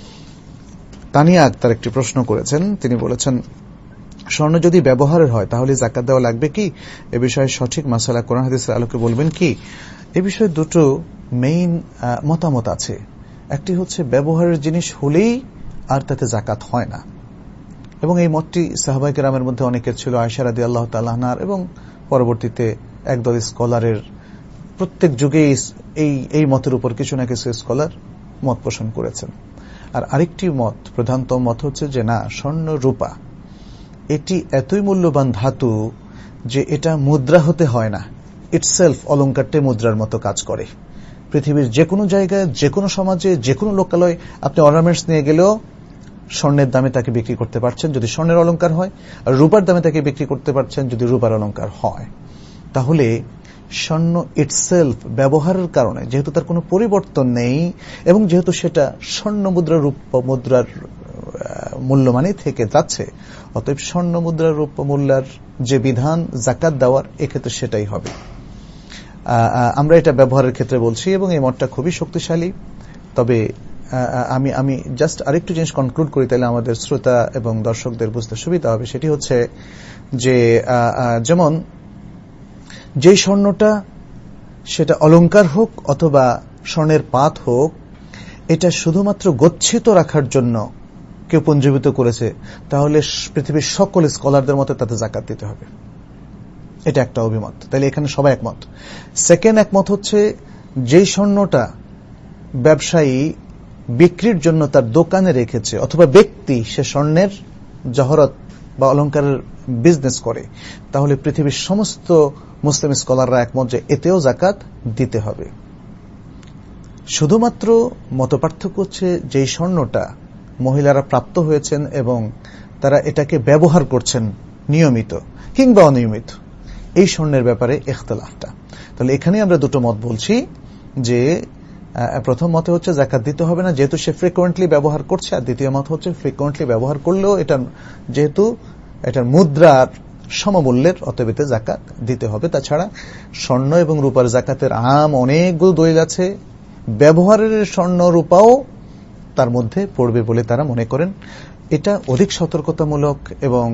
তানিয়া আক্তার একটি প্রশ্ন করেছেন, তিনি বলেছেন, স্বর্ণ যদি ব্যবহারের হয় তাহলে যাকাত দেওয়া লাগবে কি? এ বিষয়ে সঠিক মাসালা কোরআন হাদিসের আলোকে বলবেন কি? এ বিষয়ে দুটো মেইন মতামত আছে। একটি হচ্ছে ব্যবহারের জিনিস হলেই আর তাতে যাকাত হয় না, এবং এই মতটি সাহাবায়ে কেরামের মধ্যে অনেকের ছিল, আয়েশা রাদিয়াল্লাহু তাআলা আনহার, এবং পরবর্তীতে একদল স্কলারের, প্রত্যেক যুগে এই এই মতের উপর কিছু না কিছু স্কলার মত পোষণ করেছেন। আর আরেকটি মত, প্রধানতম মত হচ্ছে যে না, স্বর্ণ রূপা এটি এতই মূল্যবান ধাতু যে এটা মুদ্রা হতে হয় না, ইটসেলফ অলংকারটি মুদ্রার মতো কাজ করে। পৃথিবীর যে কোনো জায়গায়, যে কোনো সমাজে, যে কোনো লোকালয়ে আপনি অর্নামেন্টস নিয়ে গেলেও স্বর্ণের দামে তাকে বিক্রি করতে পারছেন যদি স্বর্ণের অলংকার হয়, আর রূপার দামে তাকে বিক্রি করতে পারছেন যদি রূপার অলংকার হয়। তাহলে স্বর্ণ ইটসেলফ ব্যবহারের কারণে, যেহেতু তার কোনো পরিবর্তন নেই এবং যেহেতু সেটা স্বর্ণ মুদ্রা রূপ্য মুদ্রার মূল্যমানই থেকে যাচ্ছে, অতএব স্বর্ণ মুদ্রা রূপ্য মূল্যার যে বিধান জাকাত দেওয়ার, এক্ষেত্রে সেটাই হবে। আমরা এটা ব্যবহারের ক্ষেত্রে বলছি এবং এই মতটা খুবই শক্তিশালী। তবে আমি আমি জাস্ট আরেকটু জিনিস কনক্লুড করি, তাহলে আমাদের শ্রোতা এবং দর্শকদের বুঝতে সুবিধা হবে। সেটি হচ্ছে যে যেমন যেই স্বর্ণটা সেটা অলংকার হোক অথবা স্বর্ণের পাত হোক, এটা শুধুমাত্র গচ্ছিত রাখার জন্য কেউ পঞ্জীবিত করেছে, তাহলে পৃথিবীর সকল স্কলারদের মতে তাতে জাকাত দিতে হবে। এটা একটা অভিমত, তাহলে এখানে সবাই একমত। সেকেন্ড একমত হচ্ছে যেই স্বর্ণটা ব্যবসায়ী বিক্রির জন্য তার দোকানে রেখেছে অথবা ব্যক্তি সে স্বর্ণের জহরত বা অলংকারের বিজনেস করে, তাহলে পৃথিবীর সমস্ত মুসলিম স্কলাররা একমত যে এতেও জাকাত দিতে হবে। শুধুমাত্র মতপার্থক্য হচ্ছে যেই স্বর্ণটা মহিলারা প্রাপ্ত হয়েছেন এবং তারা এটাকে ব্যবহার করছেন নিয়মিত কিংবা অনিয়মিত, এই স্বর্ণের ব্যাপারে ইখতিলাফটা। তাহলে এখানে আমরা দুটো মত বলছি যে প্রথম মতে হচ্ছে জাকাত দিতে হবে না, যেহেতু সে ফ্রিকোয়েন্টলি ব্যবহার করছে, আর দ্বিতীয় মত হচ্ছে ফ্রিকোয়েন্টলি ব্যবহার করলেও এটা যেহেতু এটার মুদ্রার সমমূল্যের, অতএব এতে জাকাত দিতে হবে। তাছাড়া স্বর্ণ এবং রূপার জাকাতের আম অনেকগুলো দলিল আছে, ব্যবহারের স্বর্ণ রূপাও তার মধ্যে পড়বে বলে তারা মনে করেন। এটা অধিক সতর্কতামূলক এবং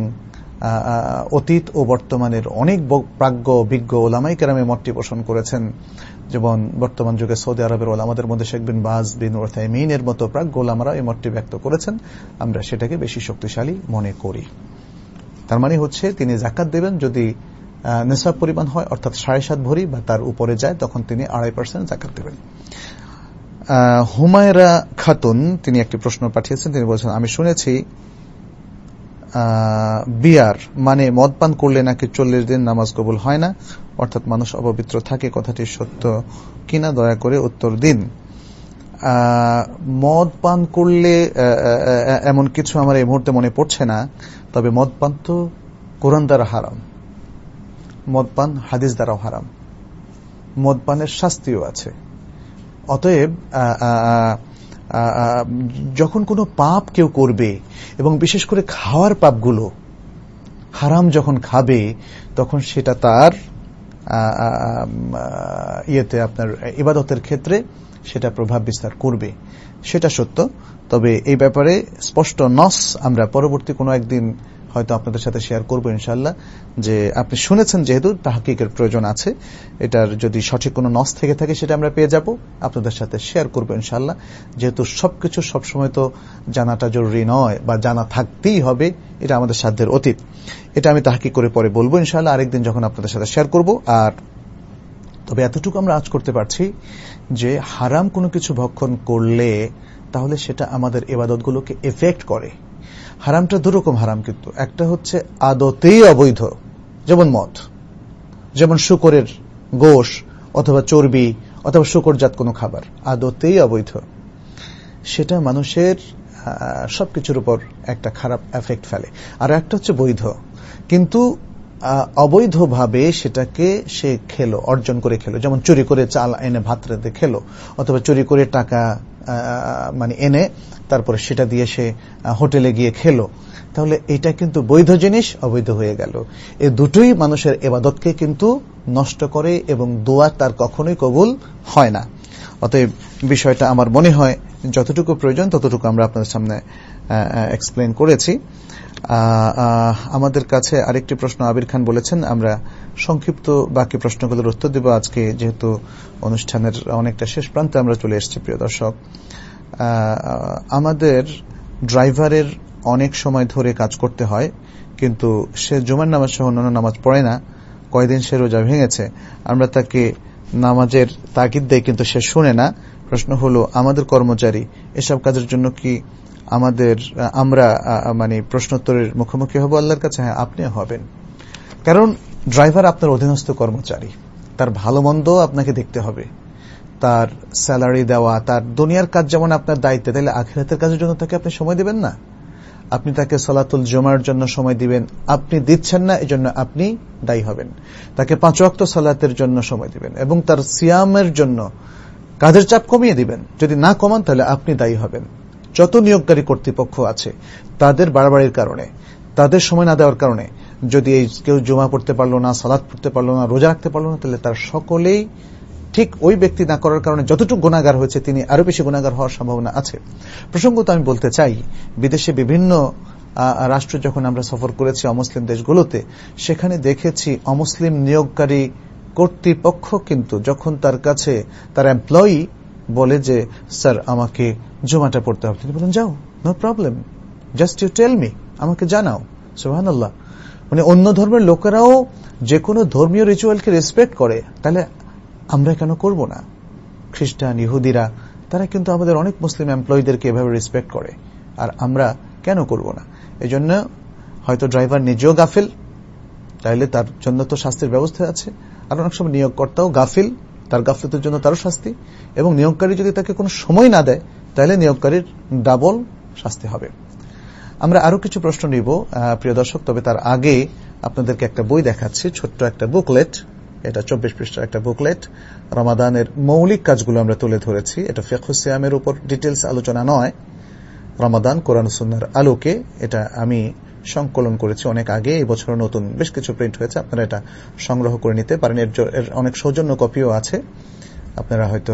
অতীত ও বর্তমানের অনেক প্রাজ্ঞ বিজ্ঞ ওলামায়ে কেরামে মতটি পোষণ করেছেন। যেমন বর্তমান যুগে সৌদি আরবের ওলামাদের মধ্যে শেখ বিন বাজ, বিন উসাইমিনের মতো প্রাজ্ঞ ওলামারা এই মতটি ব্যক্ত করেছেন। আমরা সেটাকে বেশি শক্তিশালী মনে করি। তার মানে হচ্ছে তিনি জাকাত দেবেন যদি নিসাব পরিমাণ হয়, অর্থাৎ সাড়ে সাত ভরি বা তার উপরে যায়, তখন তিনি আড়াই পার্সেন্ট জাকাত দেবেন। হুমায়রা খাতুন তিনি একটি প্রশ্ন পাঠিয়েছেন। তিনি বলছেন, আমি শুনেছি বিয়ার মানে মদ পান করলে নাকি চল্লিশ দিন নামাজ কবুল হয় না, অর্থাৎ মানুষ অপবিত্র থাকে, কথাটি সত্য কিনা দয়া করে উত্তর দিন। মদ পান করলে এমন কিছু আমার এই মুহূর্তে মনে পড়ছে না, তবে মদ পান তো কোরআন দ্বারা হারাম, মদ পান হাদিস দ্বারাও হারাম, মদ পানের শাস্তিও আছে। অতএব যখন কোনো পাপ কেউ করবে এবং বিশেষ করে খাওয়ার পাপগুলো হারাম যখন খাবে, তখন সেটা তার ইয়েতে আপনার ইবাদতের ক্ষেত্রে সেটা প্রভাব বিস্তার করবে, সেটা সত্য। তবে এই ব্যাপারে স্পষ্ট নস আমরা পরবর্তী কোনো একদিন হয়তো আপনাদের সাথে শেয়ার করবো ইনশাআল্লাহ। যে আপনি শুনেছেন, যেহেতু তাহকিকের প্রয়োজন আছে, এটার যদি সঠিক কোনো নস থেকে থাকে সেটা আমরা পেয়ে যাব, আপনাদের সাথে শেয়ার করবো ইনশাআল্লাহ। যেহেতু সবকিছু সবসময় তো জানাটা জরুরি নয় বা জানা থাকতেই হবে, এটা আমাদের সাধ্যের অতীত। এটা আমি তাহকিক করে পরে বলবো ইনশাআল্লাহ, আরেকদিন যখন আপনাদের সাথে শেয়ার করব। আর তবে এতটুকু আমরা আজ করতে পারছি যে হারাম কোনো কিছু ভক্ষণ করলে তাহলে সেটা আমাদের ইবাদতগুলোকে এফেক্ট করে। হারামটা দুরকম হারাম, কিন্তু একটা হচ্ছে আদতেই অবৈধ, যেমন মদ, যেমন শুকরের গোশ অথবা চর্বি অথবা শুকরজাত কোনো খাবার, আদতেই অবৈধ, সেটা মানুষের সবকিছুর উপর একটা খারাপ এফেক্ট ফেলে। আর একটা হচ্ছে বৈধ, কিন্তু অবৈধভাবে সেটাকে সে খেলো, অর্জন করে খেলো, যেমন চুরি করে চাল এনে ভাত রেঁধে খেলো, অথবা চুরি করে টাকা মানে এনে তারপরে সেটা দিয়ে সে হোটেলে গিয়ে খেলো, তাহলে এটা কিন্তু বৈধ জিনিস অবৈধ হয়ে গেল। এই দুটোই মানুষের ইবাদতকে কিন্তু নষ্ট করে এবং দোয়া তার কখনোই কবুল হয় না। অতএব বিষয়টা আমার মনে হয় যতটুকু প্রয়োজন ততটুকু আমরা আপনাদের সামনে এক্সপ্লেন করেছি। আমাদের কাছে আরেকটি প্রশ্ন আবির খান বলেছেন, আমরা সংক্ষিপ্ত বাকি প্রশ্নগুলোর উত্তর দেব আজকে, যেহেতু অনুষ্ঠানের অনেকটা শেষ প্রান্তে আমরা চলে এসেছি। প্রিয় দর্শক, আমাদের ড্রাইভারের অনেক সময় ধরে কাজ করতে হয়, কিন্তু সে জুমার নামাজ সহ অন্যান্য নামাজ পড়ে না, কয়দিন সে রোজা ভেঙেছে, আমরা তাকে নামাজের তাগিদ দেয় কিন্তু সে শুনে না। প্রশ্ন হলো, আমাদের কর্মচারী এসব কাজের জন্য কি আমাদের আমরা মানে প্রশ্নোত্তরের মুখোমুখি হব আল্লাহর কাছে? হ্যাঁ, আপনি হবেন, কারণ ড্রাইভার আপনার অধীনস্থ কর্মচারী, তার ভালো মন্দ আপনাকে দেখতে হবে, তার স্যালারি দেওয়া, তার দুনিয়ার কাজ যেমন আপনার দায়িত্ব, তাহলে আখিরাতের কাজের জন্য তাকে আপনি সময় দেবেন না? আপনি তাকে সালাতুল জুমার জন্য সময় দিবেন, আপনি দিচ্ছেন না, এজন্য আপনি দায়ী হবেন। তাকে পাঁচ ওয়াক্ত সালাতের জন্য সময় দিবেন এবং তার সিয়ামের জন্য কাজের চাপ কমিয়ে দিবেন। যদি না কমান তাহলে আপনি দায়ী হবেন। যত নিয়োগকারী কর্তৃপক্ষ আছে তাদের বাড়াবাড়ির কারণে, তাদের সময় না দেওয়ার কারণে যদি এই কেউ জুমা পড়তে পারলো না, সালাত পড়তে পারলো না, রোজা রাখতে পারলো না, তাহলে তার সকলেই ঠিক ওই ব্যক্তি না করার কারণে যতটুকু গুনাহগার হয়েছে তিনি আরো বেশি গুনাহগার হওয়ার সম্ভাবনা আছে। প্রসঙ্গত আমি বলতে চাই, বিদেশে বিভিন্ন রাষ্ট্র যখন আমরা সফর করেছি অমুসলিম দেশগুলোতে, সেখানে দেখেছি অমুসলিম নিয়োগকারী কর্তৃপক্ষ কিন্তু যখন তার কাছে তার এমপ্লয়ি বলে যে স্যার আমাকে জুমাটা পড়তে হবে, তিনি বলেন যাও, no problem, just you tell me, আমাকে জানাও। সুবহানাল্লাহ। মানে অন্য ধর্মের লোকেরাও যে কোনো ধর্মীয় রিচুয়ালকে রেসপেক্ট করে, তাহলে আমরা কেন করব না? খ্রিস্টান, ইহুদিরা তারা কিন্তু আমাদের অনেক মুসলিম এমপ্লয়ীদেরকে এভাবে রেসপেক্ট করে, আর আমরা কেন করব না? এজন্য হয়তো ড্রাইভার নিজেও গাফিল, তাহলে তার জন্য তো শাস্তির ব্যবস্থা আছে। আর অনেক সময় নিয়োগকর্তাও গাফিল, তার গাফলতের জন্য তারও শাস্তি, এবং নিয়োগকারী যদি তাকে কোনো সময় না দেয় তাহলে নিয়োগকারীর ডাবল শাস্তি হবে। আমরা আরো কিছু প্রশ্ন নিব প্রিয় দর্শক, তবে তার আগে আপনাদেরকে একটা বই দেখাচ্ছি, ছোট্ট একটা বুকলেট। এটা চব্বিশ পৃষ্ঠার একটা বুকলেট। রমাদানের মৌলিক কাজগুলো আমরা তুলে ধরেছি। এটা ফিকহুস সিয়ামের উপর ডিটেলস আলোচনা নয়, রমাদান কোরআন ও সুন্নাহর আলোকে। এটা আমি সংকলন করেছি অনেক আগে, এই বছর নতুন বেশ কিছু প্রিন্ট হয়েছে, আপনারা এটা সংগ্রহ করে নিতে পারেন। এর অনেক সৌজন্য কপিও আছে, আপনারা হয়তো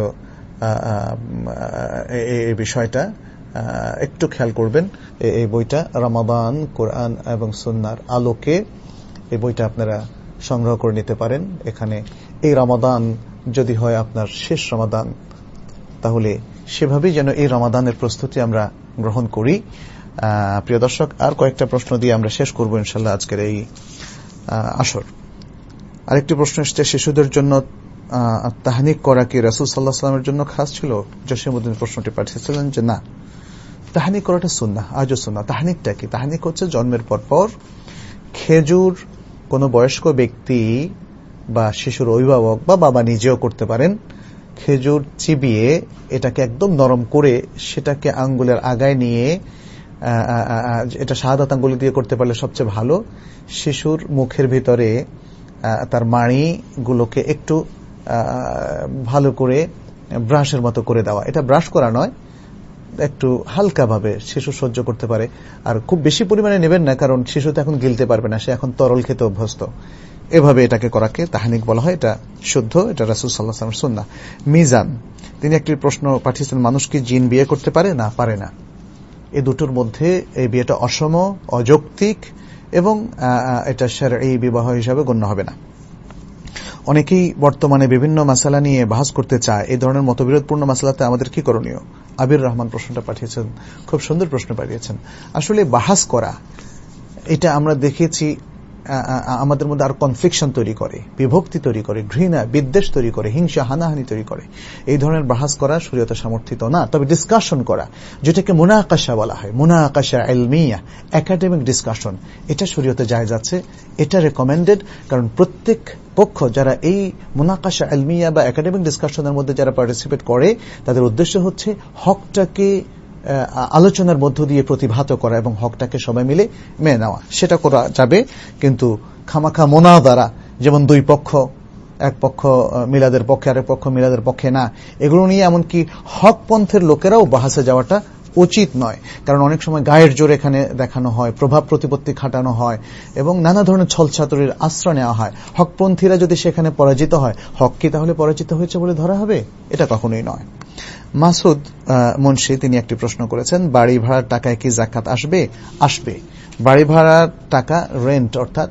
এই বিষয়টা একটু খেয়াল করবেন। এই বইটা রমাদান কোরআন এবং সুন্নাহর আলোকে, এই বইটা আপনারা সংগ্রহ করে নিতে পারেন। এখানে এই রমাদান যদি হয় আপনার শেষ রমাদান, তাহলে সেভাবেই যেন এই রমাদানের প্রস্তুতি আমরা গ্রহণ করি। প্রিয় দর্শক, আর কয়েকটা প্রশ্ন দিয়ে আমরা শেষ করব ইনশাআল্লাহ আজকের এই আসর। আরেকটি প্রশ্ন এসেছে, শিশুদের জন্য তাহনিক করা কি রাসূল সাল্লাল্লাহু আলাইহি ওয়াসাল্লামের জন্য খাস ছিল? জসিমউদ্দিন প্রশ্নটি পাঠিয়েছিলেন যে না, তাহনিক করাটা সুন্নাহ, আজও সুন্নাহ। তাহনিকটা কি? তাহনিক হচ্ছে জন্মের পর পর খেজুর কোন বয়স্ক ব্যক্তি বা শিশুর অভিভাবক বা বাবা নিজেও করতে পারেন, খেজুর চিবিয়ে এটাকে একদম নরম করে সেটাকে আঙ্গুলের আগায় নিয়ে, এটা শাহাদাত আঙ্গুল দিয়ে করতে পারলে সবচেয়ে ভালো, শিশুর মুখের ভিতরে তার মাড়িগুলোকে একটু ভালো করে ব্রাশের মতো করে দেওয়া। এটা ব্রাশ করা নয়, একটু হালকাভাবে শিশু সহ্য করতে পারে। আর খুব বেশি পরিমাণে নেবেন না, কারণ শিশু তো এখন গিলতে পারবে না, সে এখন তরল খেতে অভ্যস্ত। এভাবে এটাকে করাকে তাহনিক বলা হয়, এটা শুদ্ধ, এটা রাসূল সাল্লাল্লাহু আলাইহি ওয়াসাল্লামের সুন্নাহ। মিজান তিনি একটি প্রশ্ন পাঠিয়েছেন, মানুষ কি জিন বিয়ে করতে পারে? না, পারে না। এই দুটোর মধ্যে এই বিয়েটা অসম, অযৌক্তিক এবং এটা শারঈ বিবাহ হিসাবে গণ্য হবে না। অনেকেই বর্তমানে বিভিন্ন মাসালা নিয়ে বাহাস করতে চায়, এই ধরনের মতবিরোধপূর্ণ মাসালাতে আমাদের কি করণীয়? আবির রহমান প্রশ্নটা পাঠিয়েছেন, খুব সুন্দর প্রশ্ন পাঠিয়েছেন। আসলে বাহাস করা, এটা আমরা দেখেছি আমাদের মধ্যে আর কনফ্লিকশন তৈরি করে, বিভক্তি তৈরি করে, ঘৃণা বিদ্বেষ তৈরি করে, হিংসা হানাহানি তৈরি করে। এই ধরনের বাহাস করা শরীয়তে সমর্থিত না। তবে ডিসকাশন করা, যেটাকে মুনাকাশা বলা হয়, মুনাকাশা ইলমিয়া, একাডেমিক ডিসকাশন, এটা শরীয়তে জায়েজ আছে, এটা রেকমেন্ডেড। কারণ প্রত্যেক পক্ষ যারা এই মুনাকাশা ইলমিয়া বা একাডেমিক ডিসকাশনের মধ্যে যারা পার্টিসিপেট করে, তাদের উদ্দেশ্য হচ্ছে হকটাকে আলোচনার মধ্য দিয়ে প্রতিভাত করা এবং হকটাকে সবাই মিলে মেনে নেওয়া। সেটা করা যাবে, কিন্তু খামাখা মোনাজারা, যেমন দুই পক্ষ, এক পক্ষ মিলাদের পক্ষে আরেক পক্ষ মিলাদের পক্ষে না, এগুলো নিয়ে এমনকি হক পন্থের লোকেরাও বাহাসে যাওয়াটা উচিত নয়। কারণ অনেক সময় গায়ের জোর এখানে দেখানো হয়, প্রভাব প্রতিপত্তি খাটানো হয় এবং নানা ধরনের ছলছাতুরির আশ্রয় নেওয়া হয়। হকপন্থীরা যদি সেখানে পরাজিত হয়, হক কি তাহলে পরাজিত হয়েছে বলে ধরা হবে? এটা কখনোই নয়। মাসুদ মুন্সি তিনি একটি প্রশ্ন করেছেন, বাড়ি ভাড়ার টাকায় কি যাকাত আসবে? আসবে। বাড়ি ভাড়ার টাকা রেন্ট, অর্থাৎ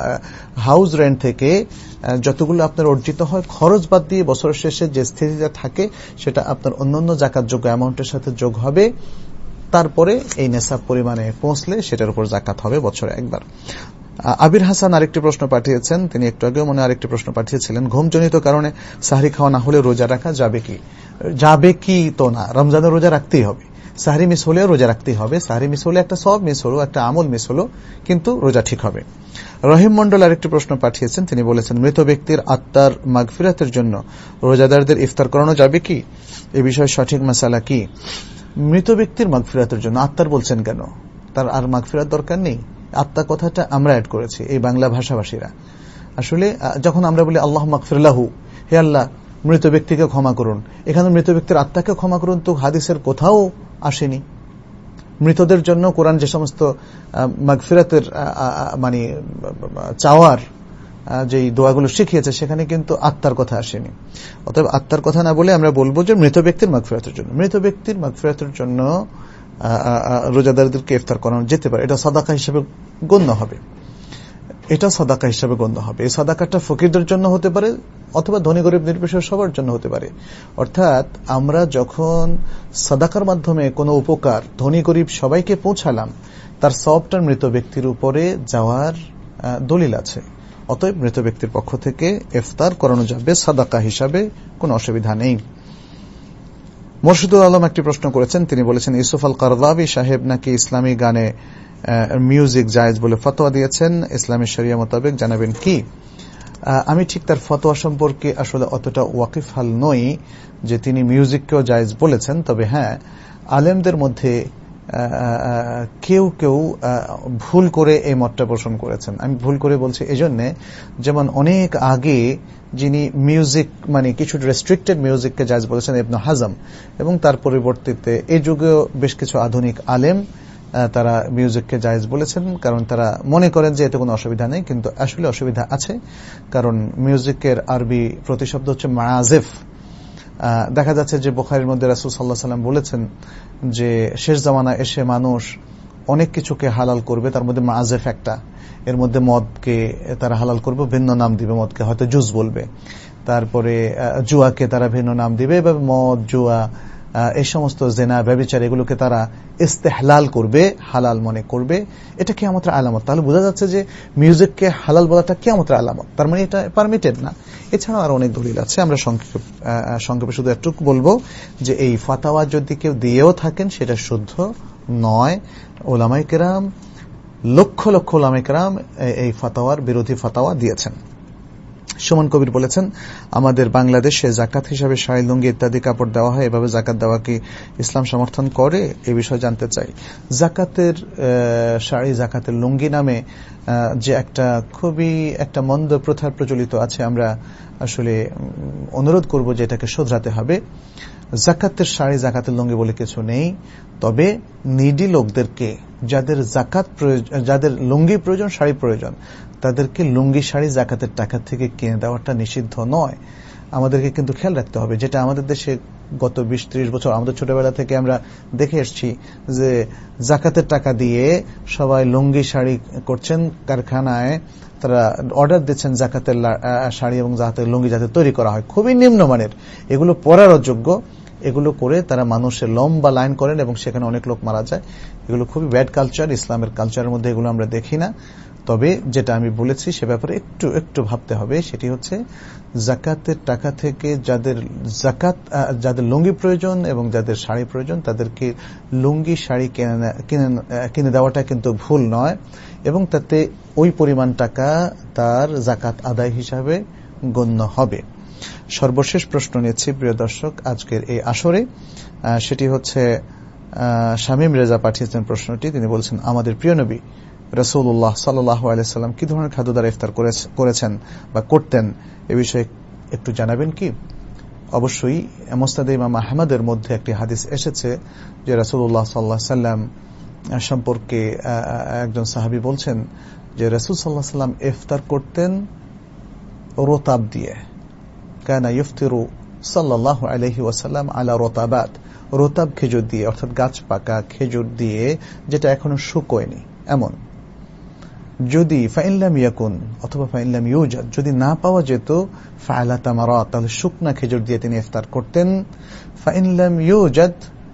হাউস রেন্ট থেকে যতগুলো আপনার অর্জিত হয়, খরচ বাদ দিয়ে বছরের শেষে যে স্থিতিতে থাকে সেটা আপনার অন্যান্য যাকাতযোগ্য অ্যামাউন্টের সাথে যোগ হবে। তারপরে এই নেশাব পরিমাণে পৌঁছলে সেটার উপর যাকাত হবে বছরে একবার। আবির হাসান আরেকটি প্রশ্ন পাঠিয়েছেন, তিনি একটু আগেও মনে আরেকটি প্রশ্ন পাঠিয়েছিলেন, ঘুমজনিত কারণে সাহরি খাওয়া না হলে রোজা রাখা যাবে কি? যাবে কি তো না, রমজানের রোজা রাখতেই হবে। সাহরি মিস হলেও রোজা রাখতেই হবে। সাহরি মিস হলে একটা সব মিস হলো, একটা আমল মিস হলো, কিন্তু রোজা ঠিক হবে। রহিম মন্ডল আরেকটি প্রশ্ন পাঠিয়েছেন, তিনি বলেছেন, মৃত ব্যক্তির আত্মার মাগফিরাতের জন্য রোজাদারদের ইফতার করানো যাবে কি? এ বিষয়ে সঠিক মাসালা কি? মৃত ব্যক্তির মাগফিরাতের জন্য আত্মার বলছেন কেন? তার আর মাগফিরাত দরকার নেই? আত্মা কথাটা আমরা অ্যাড করেছি, এই বাংলা ভাষাভাষীরা। আসলে যখন আমরা বলি আল্লাহ মাগফির লাহু, হে আল্লাহ মৃত ব্যক্তিকে ক্ষমা করুন, এখানে মৃত ব্যক্তির আত্মাকে ক্ষমা করুন তো হাদিসের কোথাও আসেনি। মৃতদের জন্য কোরআন যে সমস্ত মাগফিরাতের মানে চাওয়ার যে দোয়াগুলো শিখিয়েছে সেখানে কিন্তু আত্মার কথা আসেনি। অতএব আত্মার কথা না বলে আমরা বলবো যে মৃত ব্যক্তির মাগফিরাতের জন্য, মৃত ব্যক্তির মাগফিরাতের জন্য রোজাদারদেরকে ইফতার করানো যেতে পারে। এটা সাদাকা হিসেবে গণ্য হবে, এটা সাদাকা হিসেবে গণ্য হবে। এই সাদাকাটা ফকিরদের জন্য হতে পারে অথবা ধনী গরিব নির্বিশেষে সবার জন্য হতে পারে। অর্থাৎ আমরা যখন সাদাকার মাধ্যমে কোনো উপকার ধনী গরিব সবাইকে পৌঁছালাম, তার সবটার মৃত ব্যক্তির উপরে যাওয়ার দলিল আছে। অতএব মৃত ব্যক্তির পক্ষ থেকে ইফতার করানো যাবে সাদাকা হিসাবে, কোনো অসুবিধা নেই। মুর্শিদুল আলম একটি প্রশ্ন করেছেন, তিনি বলেছেন ইউসুফ আল কারদাবি সাহেব নাকি ইসলামী গানে মিউজিক জায়েজ বলে ফতোয়া দিয়েছেন, ইসলামী শরিয়া মোতাবেক জানাবেন কি? আমি ঠিক তার ফতোয়া সম্পর্কে আসলে অতটা ওয়াকিফাল নই যে তিনি মিউজিককেও জায়েজ বলেছেন। তবে হ্যাঁ, আলেমদের মধ্যে কেউ কেউ ভুল করে এই মতটা পোষণ করেছেন। আমি ভুল করে বলছি এজন্য, যেমন অনেক আগে যিনি মিউজিক মানে কিছু রেস্ট্রিক্টেড মিউজিককে জায়েজ বলেছেন ইবনে হাজম, এবং তার পরিবর্তিতে এই যুগেও বেশ কিছু আধুনিক আলেম তারা মিউজিককে জায়েজ বলেছেন, কারণ তারা মনে করেন যে এতে কোনো অসুবিধা নেই। কিন্তু আসলে অসুবিধা আছে, কারণ মিউজিকের আরবি প্রতিশব্দ হচ্ছে মাআজিফ। দেখা যাচ্ছে যে বুখারীর মধ্যে রাসূল সাল্লাল্লাহু আলাইহি ওয়াসাল্লাম বলেছেন যে শেষ জামানা এসে মানুষ অনেক কিছুকে হালাল করবে, তার মধ্যে মাআজিফ একটা। এর মধ্যে মদকে তারা হালাল করবে, ভিন্ন নাম দিবে, মদকে হয়তো জুস বলবে। তারপরে জুয়াকে তারা ভিন্ন নাম দিবে, এভাবে মদ জুয়া এই সমস্ত জেনা ব্যভিচার এগুলোকে তারা ইস্তেহলাল করবে, হালাল মনে করবে। এটা কিয়ামতের আলামত। তাহলে বোঝা যাচ্ছে যে মিউজিককে হালাল বলাটা কিয়ামতের আলামত, তার মানে এটা পারমিটেড না। এছাড়াও আরো অনেক দলিল আছে, আমরা সংক্ষেপে সংক্ষেপে শুধু একটুকু বলবো যে এই ফাতাওয়া যদি কেউ দিয়েও থাকেন সেটা শুদ্ধ নয়। উলামায়ে কেরাম, লক্ষ লক্ষ উলামায়ে কেরাম এই ফাতাওয়ার বিরোধী ফাতাওয়া দিয়েছেন। সুমন কবির বলেছেন, আমাদের বাংলাদেশে জাকাত হিসাবে শাড়ি লুঙ্গি ইত্যাদি কাপড় দেওয়া হয়, এভাবে জাকাত দেওয়া কি ইসলাম সমর্থন করে? এই বিষয়ে জানতে চাই। জাকাতের শাড়ি, জাকাতের লুঙ্গি নামে যে একটা খুবই একটা মন্দ প্রথা প্রচলিত আছে, আমরা আসলে অনুরোধ করব যে এটাকে শোধরাতে হবে। জাকাতের শাড়ি, জাকাতের লুঙ্গি বলে কিছু নেই। তবে নিডি লোকদেরকে, যাদের জাকাত প্রয়োজন, যাদের লুঙ্গি প্রয়োজন, শাড়ি প্রয়োজন, তাদেরকে লুঙ্গি শাড়ি জাকাতের টাকা থেকে কিনে দেওয়াটা নিষিদ্ধ নয়। আমাদেরকে কিন্তু খেয়াল রাখতে হবে, যেটা আমাদের দেশে গত বিশ ত্রিশ বছর আমাদের ছোটবেলা থেকে আমরা দেখে এসেছি যে জাকাতের টাকা দিয়ে সবাই লুঙ্গি শাড়ি করছেন, কারখানায় তারা অর্ডার দিচ্ছেন জাকাতের শাড়ি এবং জাকাতের লুঙ্গি যাতে তৈরি করা হয়, খুবই নিম্নমানের, এগুলো পরার অযোগ্য। এগুলো করে তারা মানুষের লম্বা লাইন করেন এবং সেখানে অনেক লোক মারা যায়। এগুলো খুবই ব্যাড কালচার, ইসলামের কালচারের মধ্যে এগুলো আমরা দেখি না। তবে যেটা আমি বলেছি সে ব্যাপারে একটু একটু ভাবতে হবে, সেটি হচ্ছে জাকাতের টাকা থেকে যাদের জাকাত, যাদের লুঙ্গি প্রয়োজন এবং যাদের শাড়ি প্রয়োজন, তাদেরকে লুঙ্গি শাড়ি কিনে দেওয়াটা কিন্তু ভুল নয়, এবং তাতে ওই পরিমাণ টাকা তার জাকাত আদায় হিসাবে গণ্য হবে। সর্বশেষ প্রশ্ন নিচ্ছি প্রিয় দর্শক আজকের এই আসরে, সেটি হচ্ছে শামীম রেজা পাঠিয়েছেন প্রশ্নটি। তিনি বলছেন, আমাদের প্রিয় নবী রাসূলুল্লাহ সাল্লাল্লাহু আলাইহি ওয়াসাল্লাম কি ধরনের খাদ্য দ্বারা ইফতার করেছেন বা করতেন, এ বিষয়ে একটু জানাবেন কি? অবশ্যই মুসনাদে ইমাম আহমদের মধ্যে একটি হাদিস এসেছে যে রাসূলুল্লাহ সাল্লাল্লাহু আলাইহি ওয়াসাল্লাম সম্পর্কে একজন সাহাবী বলছেন যে রাসূল সাল্লাল্লাহু আলাইহি ওয়াসাল্লাম ইফতার করতেন রতাব দিয়ে। কানা ইফতিরু সাল্লাল্লাহু আলাইহি ওয়াসাল্লাম আলা রতাবাত, রতাব খেজুর দিয়ে, অর্থাৎ গাছ পাকা খেজুর দিয়ে, যেটা এখনো শুকোয়নি এমন। যদি ফাইনলাম ইয়াকুন অথবা ফাইনলাম ইউজাদ, যদি না পাওয়া যেত ফাআলা তামারাত, তাহলে শুকনা খেজুর দিয়ে তিনি ইফতার করতেন। ফাইনলাম ইউজাদ,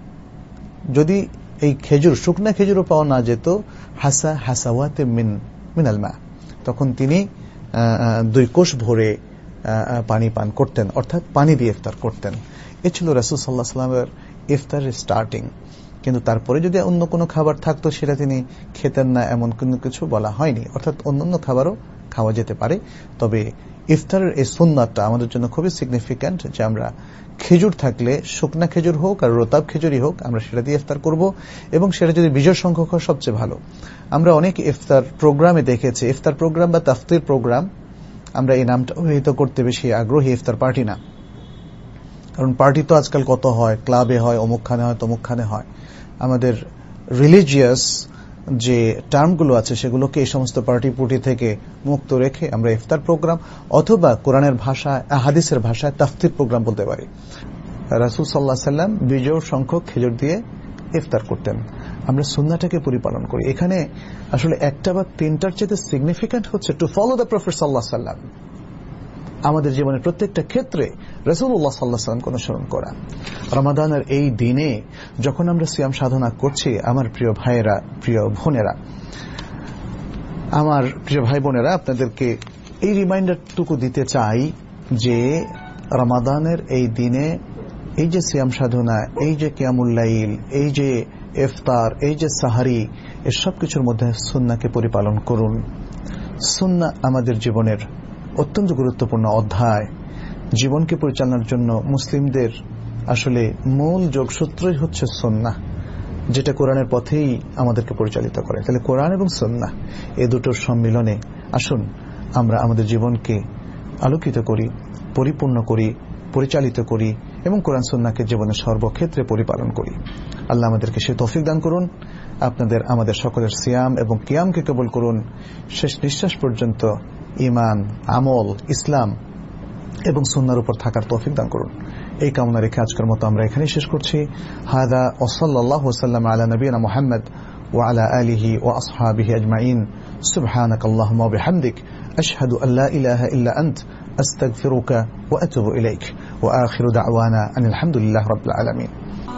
যদি এই খেজুর শুকনা খেজুরও পাওয়া না যেত, হাসা হাসাওয়াতে মিন মিনাল মা, তখন তিনি দুই কোষ ভরে পানি পান করতেন, অর্থাৎ পানি দিয়ে ইফতার করতেন। এ ছিল রাসূল সাল্লাল্লাহু আলাইহি ওয়াসাল্লামের ইফতারের স্টার্টিং। কিন্তু তারপরে যদি অন্য কোনো খাবার থাকতো সেটা তিনি খেতেন না, এমন কোনো কিছু বলা হয়নি। অর্থাৎ অন্যান্য খাবারও খাওয়া যেতে পারে, তবে ইফতারের এই সুন্নাতটা আমাদের জন্য খুবই সিগনিফিক্যান্ট, যে আমরা খেজুর থাকলে শুকনা খেজুর হোক আর রোতাব খেজুরই হোক আমরা সেটা দিয়ে ইফতার করব, এবং সেটা যদি বিজয় সংখ্যক হয় সবচেয়ে ভালো। আমরা অনেক ইফতার প্রোগ্রামে দেখেছি, ইফতার প্রোগ্রাম বা তাফতির প্রোগ্রাম, আমরা এই নামটা অভিহিত করতে বেশি আগ্রহী, ইফতার পার্টি না। কারণ পার্টি তো আজকাল কত হয়, ক্লাবে হয়, অমুকখানে হয়, তমুকখানে হয়। আমাদের রিলিজিয়াস যে টার্মগুলো আছে সেগুলোকে এই সমস্ত পার্টি পুটি থেকে মুক্ত রেখে আমরা ইফতার প্রোগ্রাম অথবা কোরআনের ভাষায়, হাদিসের ভাষায় তাফতির প্রোগ্রাম বলতে পারি। রাসূল সাল্লাল্লাহু আলাইহি ওয়াসাল্লাম বিজোড় সংখ্যক খেজুর দিয়ে ইফতার করতেন। আমরা সুন্নাহটাকে পরিপালন করি। এখানে আসলে একটা বা তিনটার চেয়ে সিগনিফিক্যান্ট হচ্ছে টু ফলো দ্য প্রফেট সাল্লাল্লাহু আলাইহি ওয়াসাল্লাম। আমাদের জীবনের প্রত্যেকটা ক্ষেত্রে রাসূলুল্লাহ সাল্লাল্লাহু আলাইহি ওয়াসাল্লামকে অনুসরণ করা। রমাদানের এই দিনে যখন আমরা সিয়াম সাধনা করছি, আমার প্রিয় ভাইয়েরা, প্রিয় বোনেরা, আমার প্রিয় ভাই বোনেরা, আপনাদেরকে এই রিমাইন্ডারটুকু দিতে চাই যে রমাদানের এই দিনে এই যে সিয়াম সাধনা, এই যে কিয়ামুল লাইল, এই যে ইফতার, এই যে সাহারি, এর সব কিছুর মধ্যে সুন্নাহকে পরিপালন করুন। সুন্নাহ আমাদের জীবনের অত্যন্ত গুরুত্বপূর্ণ অধ্যায়। জীবনকে পরিচালনার জন্য মুসলিমদের আসলে মূল যোগসূত্রই হচ্ছে সুন্নাহ, যেটা কোরআনের পথেই আমাদেরকে পরিচালিত করে। তাহলে কোরআন এবং সুন্নাহ এই দুটোর সম্মিলনে আসুন আমরা আমাদের জীবনকে আলোকিত করি, পরিপূর্ণ করি, পরিচালিত করি এবং কোরআন সুন্নাহকে জীবনের সর্বক্ষেত্রে পরিপালন করি। আল্লাহ আমাদেরকে সে তৌফিক দান করুন। আপনাদের আমাদের সকলের সিয়াম এবং কিয়ামকে কবুল করুন। শেষ নিঃশ্বাস পর্যন্ত ঈমান, আমল, ইসলাম এবং সুন্নাহর উপর থাকার তৌফিক দান করুন। এই কামনা রেখে আজকের মতো আমরা এখানেই শেষ করছি। হাদা ওয়া সাল্লাল্লাহু ওয়াসাল্লাম আলা নবিয়িনা মুহাম্মদ ওয়া আলা আলিহি ওয়া আসহাবিহি আজমাইন। সুবহানাকাল্লাহুম্মা ওয়া বিহামদিক আশহাদু আল লা ইলাহা ইল্লা আনত আস্তাগফিরুকা ওয়া আতুবু ইলাইক ওয়া আখিরু দাওয়ানা আনিল হামদুলিল্লাহি রাব্বিল আলামিন।